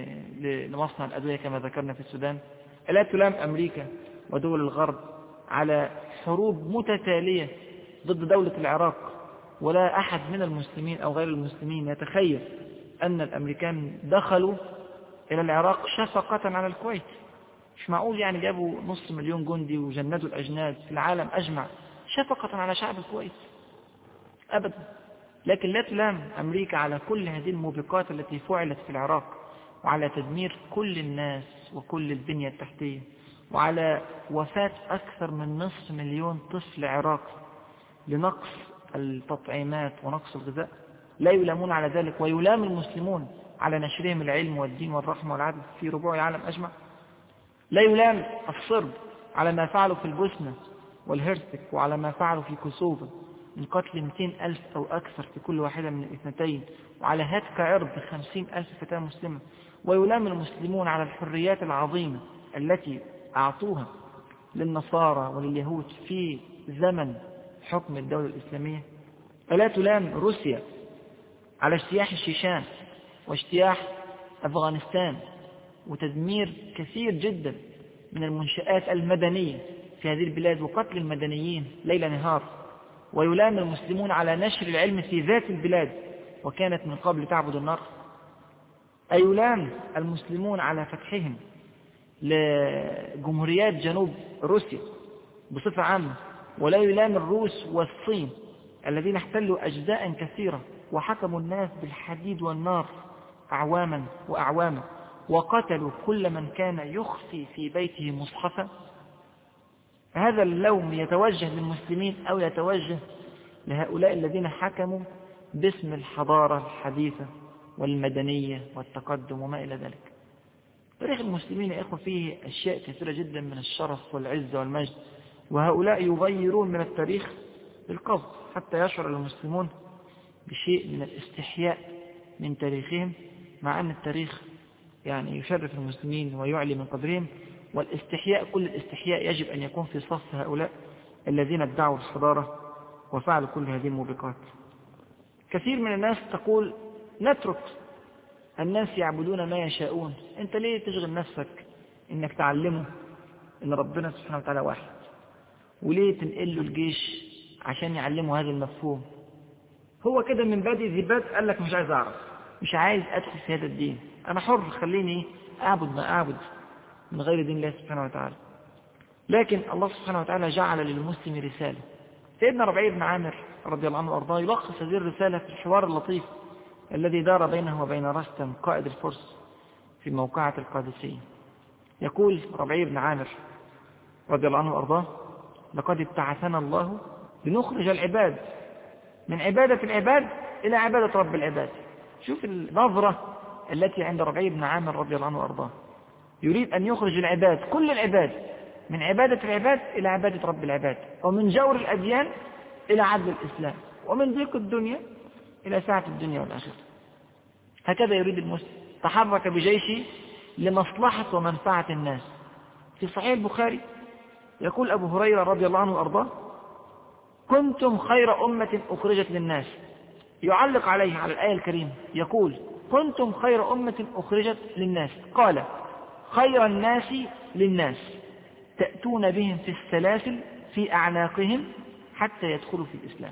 A: لمصنع الأدوية كما ذكرنا في السودان. لا تلام أمريكا ودول الغرب على حروب متتالية ضد دولة العراق، ولا أحد من المسلمين أو غير المسلمين يتخيل أن الأمريكان دخلوا إلى العراق شفقة على الكويت. مش معقول يعني جابوا نص مليون جندي وجندوا الأجناد في العالم أجمع شفقة على شعب الكويت أبدا. لكن لا تلام أمريكا على كل هذه الموبقات التي فعلت في العراق، وعلى تدمير كل الناس وكل البنية التحتية، وعلى وفاة أكثر من نصف مليون طفل عراقي لنقص التطعيمات ونقص الغذاء. لا يلامون على ذلك، ويلام المسلمون على نشرهم العلم والدين والرحمة والعدل في ربوع العالم أجمع. لا يلام الصرب على ما فعلوا في البوسنة والهرسك، وعلى ما فعلوا في كوسوفا من قتل مئتين ألف أو أكثر في كل واحدة من الاثنتين، وعلى هتك عرض خمسين ألف فتاة مسلمة. ويلام المسلمون على الحريات العظيمة التي أعطوها للنصارى ولليهود في زمن حكم الدولة الإسلامية. ألا تلام روسيا على اجتياح الشيشان واجتياح أفغانستان وتدمير كثير جدا من المنشآت المدنية في هذه البلاد وقتل المدنيين ليل نهار. ويلام المسلمون على نشر العلم في ذات البلاد وكانت من قبل تعبد النار. أيلام المسلمون على فتحهم لجمهوريات جنوب روسيا بصفة عامة، ولا يلام الروس والصين الذين احتلوا أجزاء كثيرة وحكموا الناس بالحديد والنار أعواما وأعواما، وقتلوا كل من كان يخفي في بيته مصحفا. هذا اللوم يتوجه للمسلمين أو يتوجه لهؤلاء الذين حكموا باسم الحضارة الحديثة والمدنية والتقدم وما إلى ذلك. تاريخ المسلمين يا إخوة فيه أشياء كثيرة جدا من الشرف والعزة والمجد، وهؤلاء يغيرون من التاريخ بالقصد حتى يشعر المسلمون بشيء من الاستحياء من تاريخهم، مع أن التاريخ يعني يشرف المسلمين ويعلي من قدرهم، والاستحياء كل الاستحياء يجب أن يكون في صف هؤلاء الذين ادعوا الحضارة وفعلوا كل هذه الموبقات. كثير من الناس تقول نترك الناس يعبدون ما يشاءون، أنت ليه تشغل نفسك إنك تعلمه إن ربنا سبحانه وتعالى واحد؟ وليه تنقل له الجيش عشان يعلمه هذا المفهوم؟ هو كده من بادئ ذي بدء قال لك مش عايز أعرف، مش عايز أدخل في هذا الدين، أنا حر، خليني أعبد ما أعبد من غير دين الله سبحانه وتعالى. لكن الله سبحانه وتعالى جعل للمسلم رسالة. سيدنا ربيع بن عامر رضي الله عنه وأرضاه يلخص هذه الرسالة في الحوار اللطيف الذي دار بينه وبين رستم قائد الفرس في موقعة القادسية. يقول ربيع بن عامر رضي الله عنه وأرضاه: لقد ابتعثنا الله لنخرج العباد من عبادة العباد إلى عبادة رب العباد. شوف النظرة التي عند ربيع بن عامر رضي الله عنه وأرضاه، يريد أن يخرج العباد كل العباد من عبادة العباد إلى عبادة رب العباد، ومن جور الأديان إلى عدل الإسلام، ومن ضيق الدنيا إلى سعة الدنيا والآخرة. هكذا يريد المسلم. تحرك بجيشه لمصلحة ومنفعة الناس. في صحيح البخاري يقول أبو هريرة رضي الله عنه وأرضاه: كنتم خير أمة أخرجت للناس. يعلق عليه على الآية الكريمة يقول: كنتم خير أمة أخرجت للناس، قال: خير الناس للناس تأتون بهم في السلاسل في أعناقهم حتى يدخلوا في الإسلام.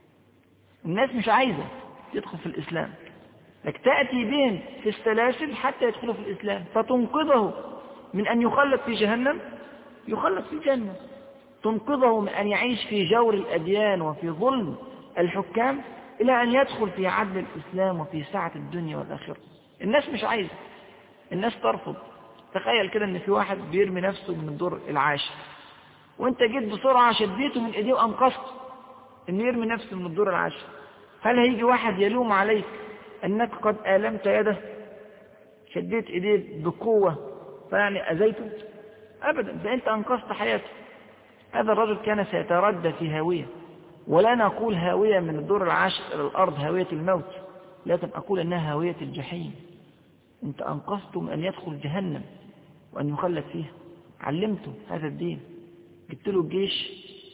A: الناس مش عايزة يدخل في الإسلام، لك تأتي بهم في السلاسل حتى يدخلوا في الإسلام، فتنقذه من أن يخلد في جهنم يخلد في الجنة، تنقذه من أن يعيش في جور الأديان وفي ظلم الحكام إلى أن يدخل في عدل الإسلام وفي سعة الدنيا والآخرة. الناس مش عايزة، الناس ترفض. تخيل كده ان في واحد بيرمي نفسه من الدور العاشر، وانت جيت بسرعة شديته من ايديه وانقذته انه يرمي نفسه من الدور العاشر. هل هيجي واحد يلوم عليك انك قد آلمت يده، شديت ايديه بقوة فيعني اذيته؟ ابدا، ده انت انقذت حياته. هذا الرجل كان سيتردى في هاوية، ولا نقول هاوية من الدور العاشر الى الارض هاوية الموت، لكن اقول انها هاوية الجحيم. انت انقذته من ان يدخل جهنم وأن يخلد فيها، علمته هذا الدين، جبت له الجيش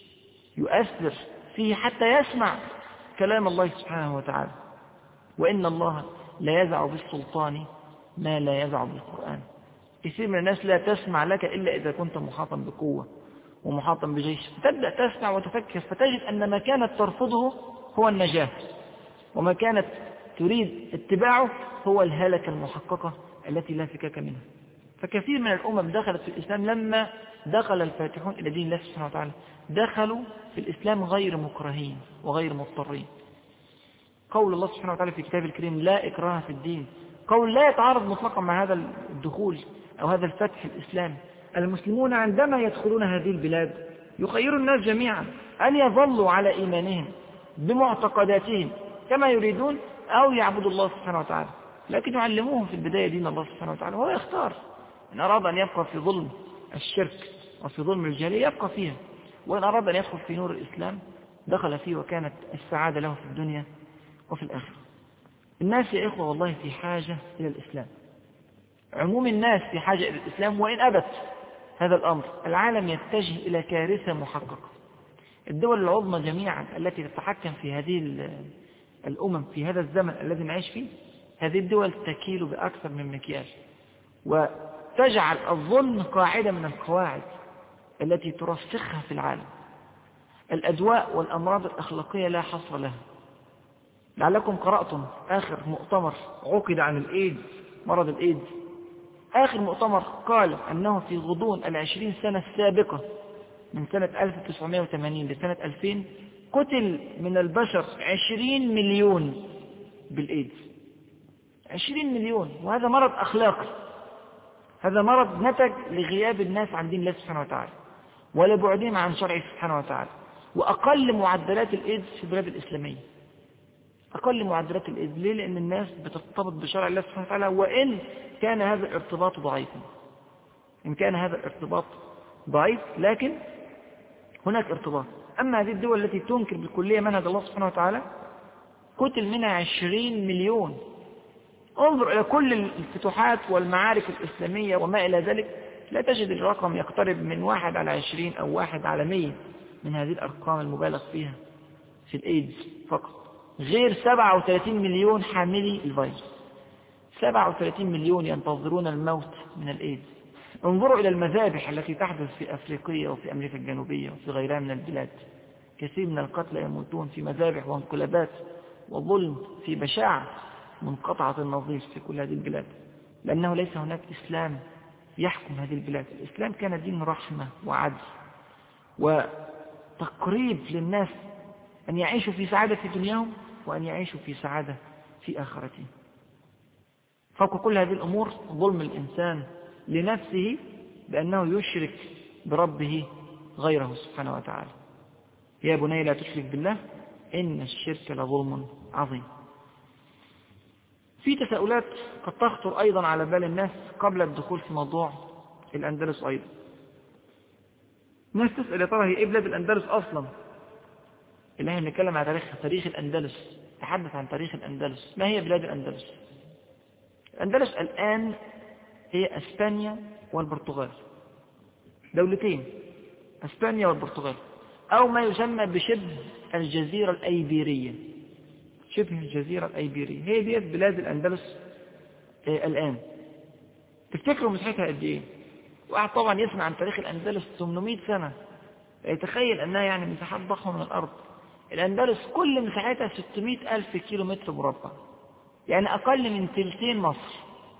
A: يؤثر فيه حتى يسمع كلام الله سبحانه وتعالى. وإن الله لا يزع بالسلطان ما لا يزع بالقرآن. كثير من الناس لا تسمع لك إلا إذا كنت محاطا بقوة ومحاطا بجيش، فتبدأ تسمع وتفكر، فتجد أن ما كانت ترفضه هو النجاة، وما كانت تريد اتباعه هو الهلكة المحققة التي لا فكاك منها. فكثير من الأمم دخلت في الإسلام لما دخل الفاتحون إلى دين الله سبحانه وتعالى، دخلوا في الإسلام غير مكرهين وغير مضطرين. قول الله سبحانه وتعالى في كتاب الكريم: لا إكراه في الدين، قول لا يتعارض مطلقا مع هذا الدخول أو هذا الفتح الإسلامي. المسلمون عندما يدخلون هذه البلاد يخير الناس جميعا أن يظلوا على إيمانهم بمعتقداتهم كما يريدون، أو يعبدوا الله سبحانه وتعالى، لكن يعلموهم في البداية دين الله سبحانه وتعالى، وهو يختار. إن أراد أن يبقى في ظلم الشرك وفي ظلم الجاهلية يبقى فيها، وإن أراد أن يدخل في نور الإسلام دخل فيه، وكانت السعادة له في الدنيا وفي الآخرة. الناس يا إخوة والله في حاجة إلى الإسلام، عموم الناس في حاجة إلى الإسلام، وإن أبت هذا الأمر العالم يتجه إلى كارثة محققة. الدول العظمى جميعا التي تتحكم في هذه الأمم في هذا الزمن الذي نعيش فيه، هذه الدول تكيل بأكثر من مكيال، وتجعل الظلم قاعدة من القواعد التي ترسخها في العالم. الأدواء والأمراض الأخلاقية لا حصر لها. لعلكم قرأتم آخر مؤتمر عقد عن الإيدز، مرض الإيدز، آخر مؤتمر قال أنه في غضون العشرين سنة السابقة من سنة ألف وتسعمائة وثمانين لسنة ألفين قتل من البشر عشرين مليون بالإيدز. عشرين مليون، وهذا مرض أخلاقي، هذا مرض نتج لغياب الناس عن دين الله سبحانه وتعالى ولبعدهم عن شرعه سبحانه وتعالى. وأقل معدلات الإيدز في البلاد الإسلامية، أقل معدلات الإيدز. ليه؟ لأن الناس بترتبط بشرع الله سبحانه وتعالى، وإن كان هذا الارتباط ضعيفا، إن كان هذا الارتباط ضعيف لكن هناك ارتباط. أما هذه الدول التي تنكر بالكلية منهج الله سبحانه وتعالى قتل منها عشرين مليون. انظر إلى كل الفتوحات والمعارك الإسلامية وما إلى ذلك، لا تجد الرقم يقترب من واحد على عشرين أو واحد على مية من هذه الأرقام المبالغ فيها في الإيدز فقط، غير سبعة وثلاثين مليون حاملي الفيروس. سبعة وثلاثين مليون ينتظرون الموت من الإيدز. انظروا إلى المذابح التي تحدث في أفريقيا وفي أمريكا الجنوبية وفي غيرها من البلاد. كثير من القتلى يموتون في مذابح وانقلابات وظلم في بشاعة منقطعة النظير في كل هذه البلاد، لأنه ليس هناك إسلام يحكم هذه البلاد. الإسلام كان دين رحمة وعدل وتقريب للناس أن يعيشوا في سعادة في دنياهم وأن يعيشوا في سعادة في آخرتهم. فوق كل هذه الأمور ظلم الإنسان لنفسه بأنه يشرك بربه غيره سبحانه وتعالى. يا بني لا تشرك بالله إن الشرك لظلم عظيم. في تساؤلات قد تخطر أيضا على بال الناس قبل الدخول في موضوع الأندلس أيضا. الناس تسأل يا ترى هي إيه بلاد الأندلس أصلا؟ اللي احنا بنتكلم عن تاريخ تاريخ الأندلس، تحدث عن تاريخ الأندلس. ما هي بلاد الأندلس؟ الأندلس الآن هي أسبانيا والبرتغال، دولتين، أسبانيا والبرتغال، أو ما يسمى بشبه الجزيرة الأيبيرية. شبه الجزيرة الأيبيرية هي دي بلاد الأندلس آه الآن. تفتكروا مساحتها قد إيه؟ واحد طبعا يسمع عن تاريخ الأندلس ثمانمائة سنة، يتخيل أنها يعني مساحات ضخمة من الأرض. الأندلس كل مساحتها ستمائة ألف كيلو متر مربع، يعني أقل من ثلثين مصر.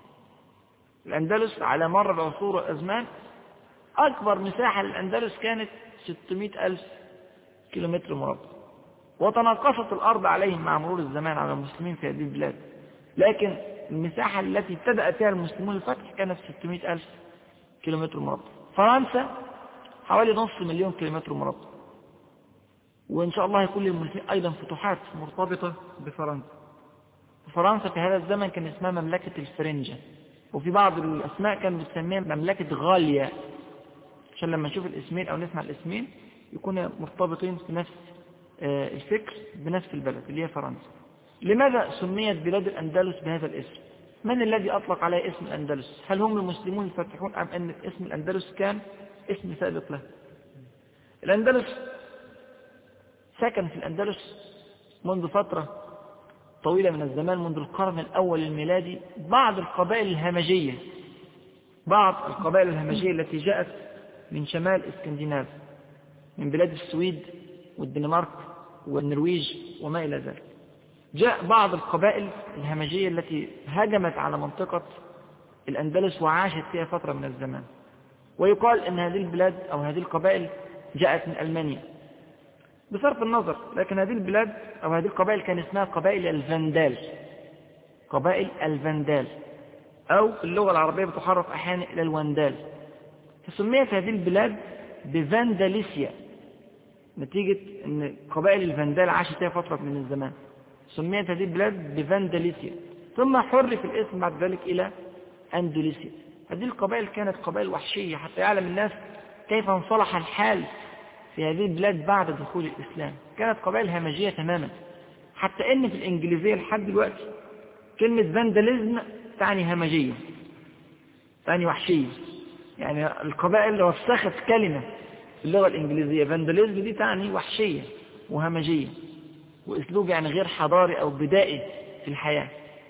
A: الأندلس على مر العصور والأزمان أكبر مساحة للأندلس كانت ستمائة ألف كيلو متر مربع، وتناقصت الأرض عليهم مع مرور الزمان على المسلمين في هذه البلاد، لكن المساحة التي ابتدأ فيها المسلمون الفتح كانت ستمائة ألف كيلو متر مربع. فرنسا حوالي نصف مليون كيلو متر مربع، وإن شاء الله يكون للمسلمين أيضا فتوحات مرتبطة بفرنسا. فرنسا في هذا الزمن كان اسمها مملكة الفرنجة، وفي بعض الأسماء كان بتسميها مملكة غالية، عشان لما نشوف الاسمين أو نسمع الاسمين يكونوا مرتبطين في نفس الفكر بنفس البلد اللي هي فرنسا. لماذا سميت بلاد الأندلس بهذا الاسم؟ من الذي أطلق عليه اسم الأندلس؟ هل هم المسلمون الفاتحون أم أن اسم الأندلس كان اسم سابق له؟ الأندلس سكن في الأندلس منذ فترة طويلة من الزمان، منذ القرن الأول الميلادي، بعض القبائل الهمجية، بعض القبائل الهمجية التي جاءت من شمال اسكندنافيا، من بلاد السويد والدنمارك والنرويج وما إلى ذلك. جاء بعض القبائل الهمجية التي هجمت على منطقة الأندلس وعاشت فيها فترة من الزمان، ويقال أن هذه البلاد أو هذه القبائل جاءت من ألمانيا بصرف النظر، لكن هذه البلاد أو هذه القبائل كان اسمها قبائل الفاندال، قبائل الفاندال، أو في اللغة العربية بتحرف أحيانا إلى الواندال. فسميت هذه البلاد بفانداليسيا نتيجة أن قبائل الفاندال عاشت فيها فترة من الزمان، سميت هذه البلاد بفانداليسيا، ثم حرف الاسم بعد ذلك إلى أندلسيا. هذه القبائل كانت قبائل وحشية حتى يعلم الناس كيف انصلح الحال في هذه البلاد بعد دخول الإسلام. كانت قبائل همجية تماما، حتى إن في الإنجليزية لحد دلوقتي كلمة فانداليزم تعني همجية، تعني وحشية. يعني القبائل لو وسخت كلمة في اللغة الإنجليزية فانداليزم دي تعني وحشية وهمجية وأسلوب يعني غير حضاري أو بدائي في الحياة.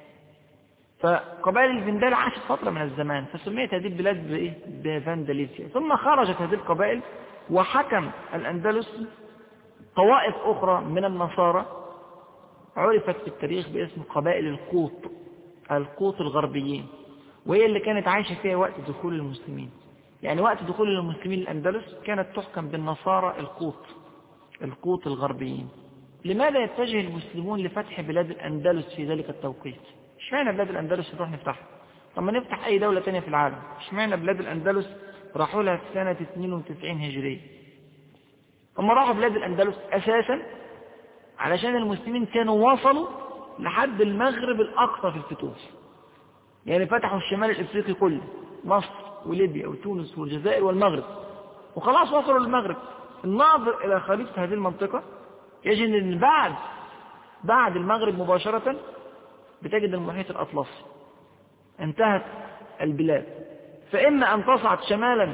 A: فقبائل الفاندال عاشت فترة من الزمان، فسميت هذه البلاد بإيه؟ بفانداليسيا. ثم خرجت هذه القبائل وحكم الأندلس طوائف أخرى من النصارى عرفت في التاريخ باسم قبائل القوط، القوط الغربيين، وهي اللي كانت عايشة فيها وقت دخول المسلمين. يعني وقت دخول المسلمين الأندلس كانت تحكم بالنصارى القوط، القوط الغربيين. لماذا يتجه المسلمون لفتح بلاد الأندلس في ذلك التوقيت؟ اشمعنى بلاد الأندلس نروح نفتحها؟ طب ما نفتح أي دولة تانية في العالم. اشمعنى بلاد الأندلس راحوا لها في سنة اثنين وتسعين هجرية؟ هم راحوا بلاد الأندلس أساسا علشان المسلمين كانوا وصلوا لحد المغرب الأقصى في الفتوح، يعني فتحوا الشمال الإفريقي كله، مصر وليبيا وتونس والجزائر والمغرب، وخلاص وصلوا للمغرب. الناظر إلى خريطة هذه المنطقة يجد أن بعد بعد المغرب مباشرة بتجد المحيط الأطلسي، انتهت البلاد. فإما أن تصعد شمالا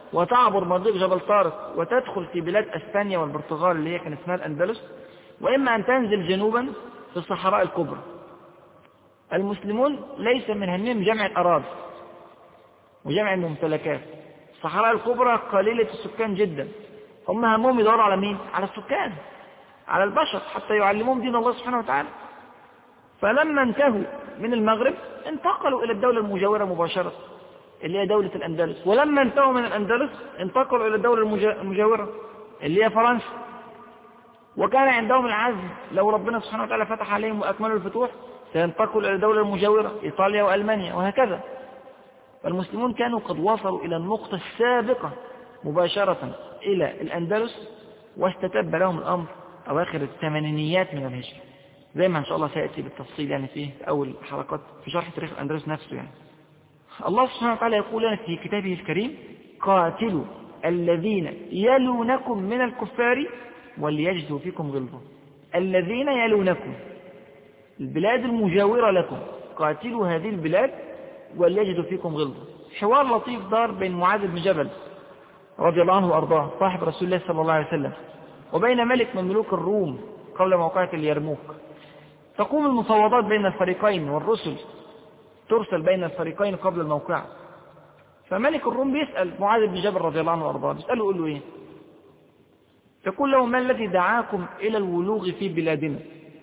A: وتعبر مضيق جبل طارق وتدخل في بلاد أسبانيا والبرتغال اللي هي كان اسمها الأندلس، وإما أن تنزل جنوبا في الصحراء الكبرى. المسلمون ليس من همهم جمع الأراضي وجمع الممتلكات. الصحراء الكبرى قليلة السكان جدا، هم همهم يدوروا على مين؟ على السكان، على البشر، حتى يعلمون دين الله سبحانه وتعالى. فلما انتهوا من المغرب انتقلوا إلى الدولة المجاورة مباشرة اللي هي دولة الأندلس، ولما انتهوا من الأندلس انتقلوا إلى الدولة المجاورة اللي هي فرنسا. وكان عندهم العزم لو ربنا سبحانه وتعالى فتح عليهم وأكملوا الفتوح سينتقلوا إلى الدولة المجاورة إيطاليا وألمانيا وهكذا. فالمسلمون كانوا قد وصلوا إلى النقطة السابقة مباشرة إلى الأندلس، واستتب لهم الأمر أواخر الثمانينيات من الهجرة، زي ما إن شاء الله سيأتي بالتفصيل يعني فيه في أول حلقات في شرح تاريخ الأندلس نفسه. يعني الله سبحانه وتعالى يقول لنا في كتابه الكريم: قاتلوا الذين يلونكم من الكفار وليجدوا فيكم غلظة. الذين يلونكم، البلاد المجاورة لكم، قاتلوا هذه البلاد وليجدوا فيكم غلظة. حوار لطيف دار بين معاذ بن جبل رضي الله عنه وأرضاه صاحب رسول الله صلى الله عليه وسلم وبين ملك من ملوك الروم قبل موقعة اليرموك. تقوم المفاوضات بين الفريقين والرسل ترسل بين الفريقين قبل الموقعة. فملك الروم بيسأل معاذ بن جبل رضي الله عنه وأرضاه، بيسأله يقول له إيه؟ يقول له: ما الذي دعاكم إلى الولوغ في بلادنا؟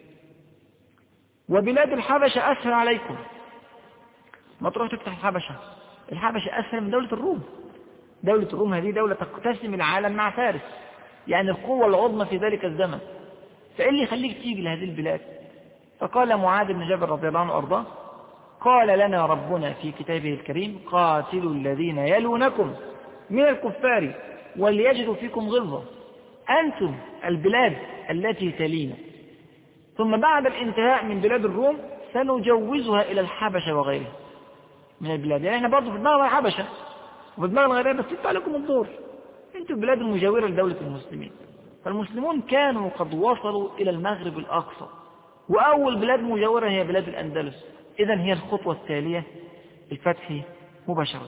A: وبلاد الحبشة أسهل عليكم، ما تروح تفتح الحبشة، الحبشة أسهل من دولة الروم. دولة الروم هذه دولة تقتسم العالم مع فارس، يعني القوة العظمى في ذلك الزمن، فإيه اللي يخليك تيجي لهذه البلاد؟ فقال معاذ بن جبل رضي الله عنه وأرضاه: قال لنا ربنا في كتابه الكريم: قاتلوا الذين يلونكم من الكفار وليجدوا فيكم غلظة. أنتم البلاد التي تلينا، ثم بعد الانتهاء من بلاد الروم سنجوزها إلى الحبشة وغيرها من البلاد. يعني احنا برضه في دماغنا الحبشة وفي دماغنا غيرها، بس يدفع لكم الدور، انتم البلاد المجاورة لدولة المسلمين. فالمسلمون كانوا قد وصلوا إلى المغرب الأقصى، وأول بلاد مجاورة هي بلاد الأندلس. إذن هي الخطوة التالية الفتح مباشرة.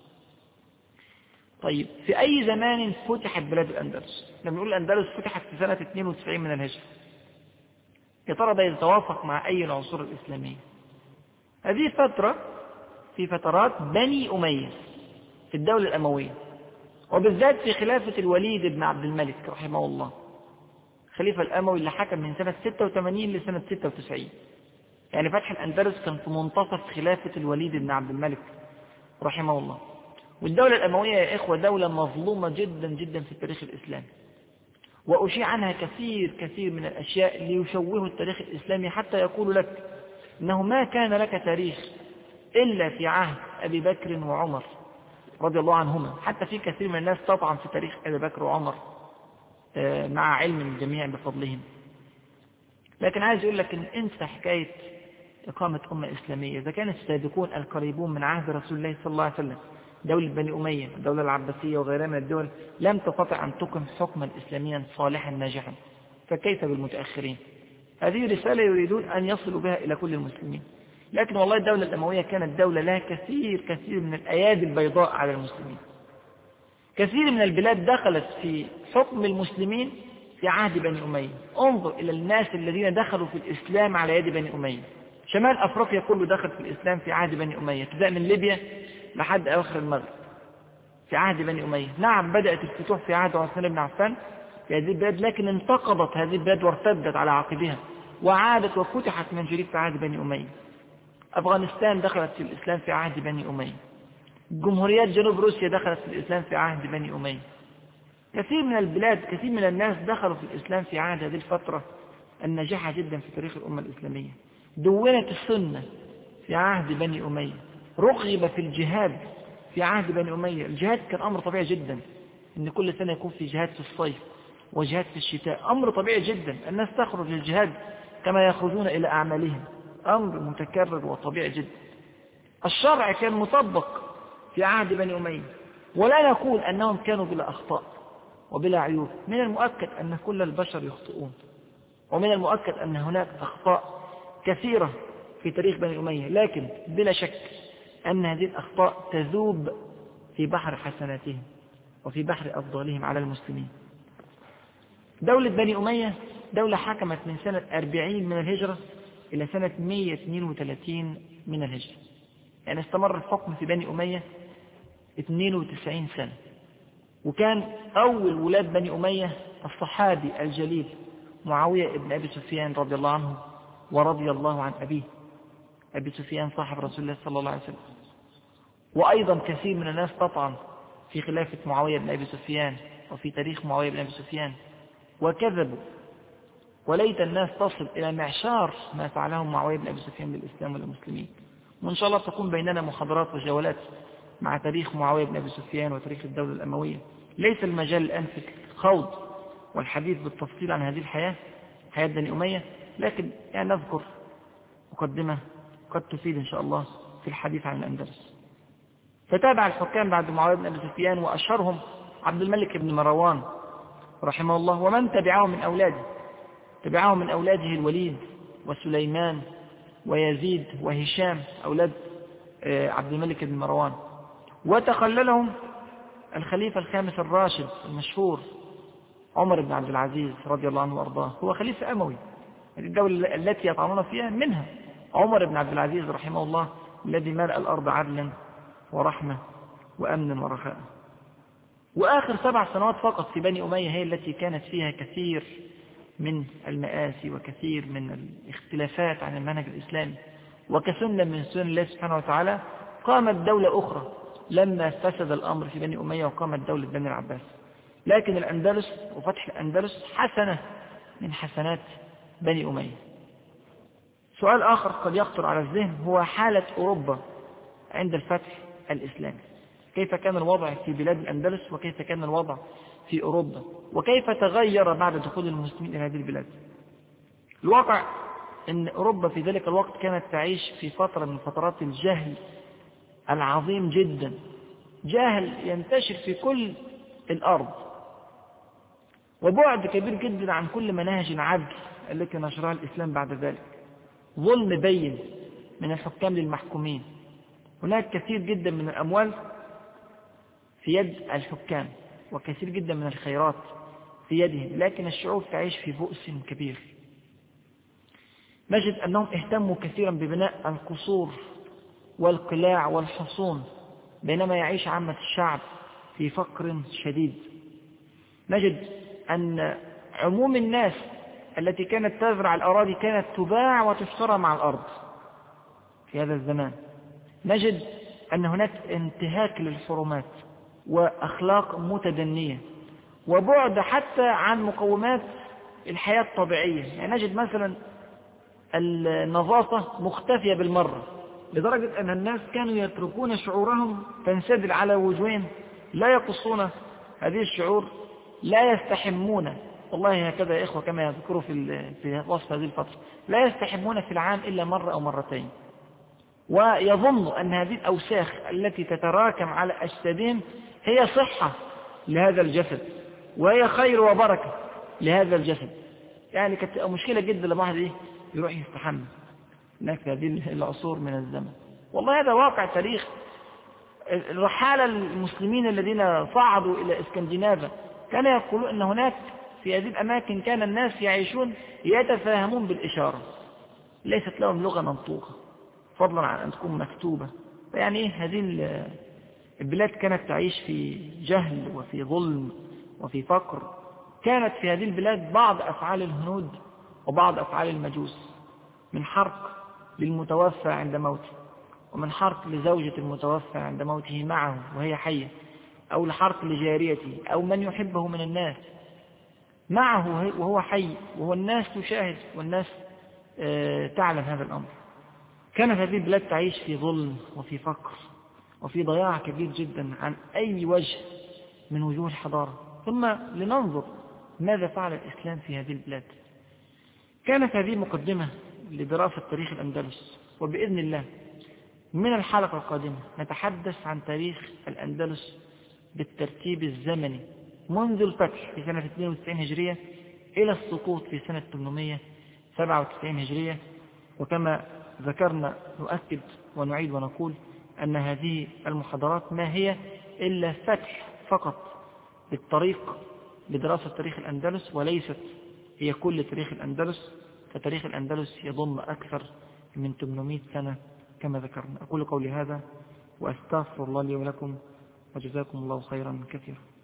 A: طيب، في أي زمان فتحت بلاد الأندلس؟ لما نقول الأندلس فتحت في سنة اثنين وتسعين من الهجرة، يا ترى ده يتوافق مع أي العصور الإسلامية؟ هذه فترة في فترات بني أمية في الدولة الأموية، وبالذات في خلافة الوليد بن عبد الملك رحمه الله، خليفة الأموي اللي حكم من سنة ستة وثمانين لسنة ستة وتسعين. يعني فتح الأندلس كان في منتصف خلافة الوليد بن عبد الملك رحمه الله. والدولة الأموية يا إخوة دولة مظلومة جدا جدا في التاريخ الإسلامي، وأشيع عنها كثير كثير من الأشياء اللي يشوه التاريخ الإسلامي حتى يقول لك إنه ما كان لك تاريخ إلا في عهد أبي بكر وعمر رضي الله عنهما. حتى في كثير من الناس تطعن في تاريخ أبي بكر وعمر مع علم الجميع بفضلهم. لكن عايز يقول لك إن انسى حكاية إقامة أمة إسلامية إذا كان السابقون القريبون من عهد رسول الله صلى الله عليه وسلم، دولة بني أمية، الدولة العباسية وغيرها من الدول، لم تستطع أن تقم حكما إسلاميا صالحا ناجحا، فكيف بالمتأخرين؟ هذه رسالة يريدون أن يصلوا بها إلى كل المسلمين. لكن والله الدولة الأموية كانت دولة لها كثير كثير من الأيادي البيضاء على المسلمين. كثير من البلاد دخلت في حكم المسلمين في عهد بني أمية. انظر إلى الناس الذين دخلوا في الإسلام على يد بني أمية. شمال أفريقيا كله دخل في الإسلام في عهد بني أمية، تبدأ من ليبيا لحد أواخر المغرب في عهد بني أمية. نعم بدأت الفتوح في عهد عثمان بن عفان في هذه البلاد، لكن انتقضت هذه البلاد وارتدت على عقبها وعادت وفتحت من جديد في عهد بني أمية. أفغانستان دخلت في الإسلام في عهد بني أمية. جمهوريات جنوب روسيا دخلت في الإسلام في عهد بني أمية. كثير من البلاد كثير من الناس دخلوا في الإسلام في عهد هذه الفترة الناجحة جدا في تاريخ الأمة الإسلامية. دونت السنة في عهد بني أمية، رغب في الجهاد في عهد بني أمية. الجهاد كان أمر طبيعي جدا، إن كل سنة يكون في جهاد في الصيف وجهاد في الشتاء، أمر طبيعي جدا. الناس تخرج للجهاد كما يخرجون إلى أعمالهم، أمر متكرر وطبيعي جدا. الشرع كان مطبق في عهد بني أمية، ولا نقول أنهم كانوا بلا أخطاء وبلا عيوب. من المؤكد أن كل البشر يخطئون، ومن المؤكد أن هناك أخطاء كثيرة في تاريخ بني أمية، لكن بلا شك أن هذه الأخطاء تذوب في بحر حسناتهم. وفي بحر أفضالهم على المسلمين. دولة بني أمية دولة حكمت من سنة أربعين من الهجرة إلى سنة مئة واثنين وثلاثين من الهجرة، يعني استمر الحكم في بني أمية اثنين وتسعين سنة. وكان أول ولاد بني أمية الصحابي الجليل معاوية بن أبي سفيان رضي الله عنه ورضي الله عن أبيه، أبي سفيان صاحب رسول الله صلى الله عليه وسلم. وأيضا كثير من الناس طبعا في خلافة معاوية بن أبي سفيان وفي تاريخ معاوية بن أبي سفيان وكذبوا، وليت الناس تصل إلى معشار ما فعله معاوية بن أبي سفيان للإسلام والمسلمين. وإن شاء الله تكون بيننا محاضرات وجولات مع تاريخ معاوية بن أبي سفيان وتاريخ الدولة الأموية. ليس المجال الآن في الخوض والحديث بالتفصيل عن هذه الحياة، حياة بني أمية، لكن يعني نذكر مقدمة قد تفيد إن شاء الله في الحديث عن الأندلس. فتابع الحكام بعد معاوية بن أبي سفيان وأشهرهم عبد الملك بن مروان رحمه الله، ومن تبعه من أولاده تبعه من أولاده الوليد وسليمان ويزيد وهشام أولاد عبد الملك بن مروان. وتخللهم الخليفة الخامس الراشد المشهور عمر بن عبد العزيز رضي الله عنه وأرضاه، هو خليفة أموي. الدولة التي يطعنون فيها منها عمر بن عبد العزيز رحمه الله الذي ملأ الأرض عدلا ورحمة وأمن ورخاء. وآخر سبع سنوات فقط في بني أمية هي التي كانت فيها كثير من المآسي وكثير من الاختلافات عن المنهج الإسلامي، وكسنة من سنن الله سبحانه وتعالى قامت دولة أخرى لما فسد الأمر في بني أمية وقامت دولة بني العباس. لكن الأندلس وفتح الأندلس حسنة من حسنات بني أمية. سؤال آخر قد يخطر على الذهن هو حالة أوروبا عند الفتح الإسلامي. كيف كان الوضع في بلاد الأندلس وكيف كان الوضع في أوروبا، وكيف تغير بعد دخول المسلمين إلى هذه البلاد. الواقع أن أوروبا في ذلك الوقت كانت تعيش في فترة من فترات الجهل العظيم جدا، جهل ينتشر في كل الأرض، وبعد كبير جدا عن كل مناهج العدل التي نشرها الإسلام بعد ذلك، ظلم بين من الحكام للمحكومين. هناك كثير جدا من الأموال في يد الحكام وكثير جدا من الخيرات في يدهم، لكن الشعوب تعيش في بؤس كبير. نجد أنهم اهتموا كثيرا ببناء القصور والقلاع والحصون، بينما يعيش عامة الشعب في فقر شديد. نجد أن عموم الناس التي كانت تزرع الأراضي كانت تباع وتشترى مع الأرض في هذا الزمان. نجد أن هناك انتهاك للحرمات وأخلاق متدنية وبعد حتى عن مقومات الحياة الطبيعية. يعني نجد مثلا النظافة مختفية بالمرة، لدرجة أن الناس كانوا يتركون شعورهم تنسدل على وجوههم، لا يقصون هذه الشعور، لا يستحمون. والله هكذا يا إخوة كما يذكروا في في وصف هذه الفترة، لا يستحمون في العام إلا مرة أو مرتين، ويظن أن هذه الأوساخ التي تتراكم على أجسادهم هي صحة لهذا الجسد وهي خير وبركة لهذا الجسد. يعني كانت مشكلة جدا لما واحد إيه يروح يستحمى هناك في هذه العصور من الزمن. والله هذا واقع تاريخ. الرحالة المسلمين الذين صعدوا إلى اسكندنافيا كانوا يقولون أن هناك في هذه الأماكن كان الناس يعيشون يتفاهمون بالإشارة، ليست لهم لغة منطوقة فضلا عن أن تكون مكتوبة. يعني إيه هذه البلاد كانت تعيش في جهل وفي ظلم وفي فقر. كانت في هذه البلاد بعض أفعال الهنود وبعض أفعال المجوس، من حرق للمتوفى عند موته، ومن حرق لزوجة المتوفى عند موته معه وهي حية، أو لحرق لجاريته أو من يحبه من الناس معه وهو حي، وهو الناس تشاهد والناس تعلم هذا الأمر. كانت هذه البلاد تعيش في ظلم وفي فقر وفي ضياع كبير جدا عن أي وجه من وجوه الحضارة. ثم لننظر ماذا فعل الإسلام في هذه البلاد. كانت هذه مقدمة لدراسة تاريخ الأندلس، وبإذن الله من الحلقة القادمة نتحدث عن تاريخ الأندلس بالترتيب الزمني منذ الفتح في سنة اثنين وتسعين هجرية إلى السقوط في سنة ثمانمائة وسبعة وتسعين هجرية. وكما ذكرنا نؤكد ونعيد ونقول أن هذه المحاضرات ما هي إلا فتح فقط للطريق لدراسة تاريخ الأندلس، وليست هي كل تاريخ الأندلس، فتاريخ الأندلس يضم أكثر من ثمانمائة سنة كما ذكرنا. أقول قولي هذا وأستغفر الله لي ولكم، وجزاكم الله خيرا كثيرا.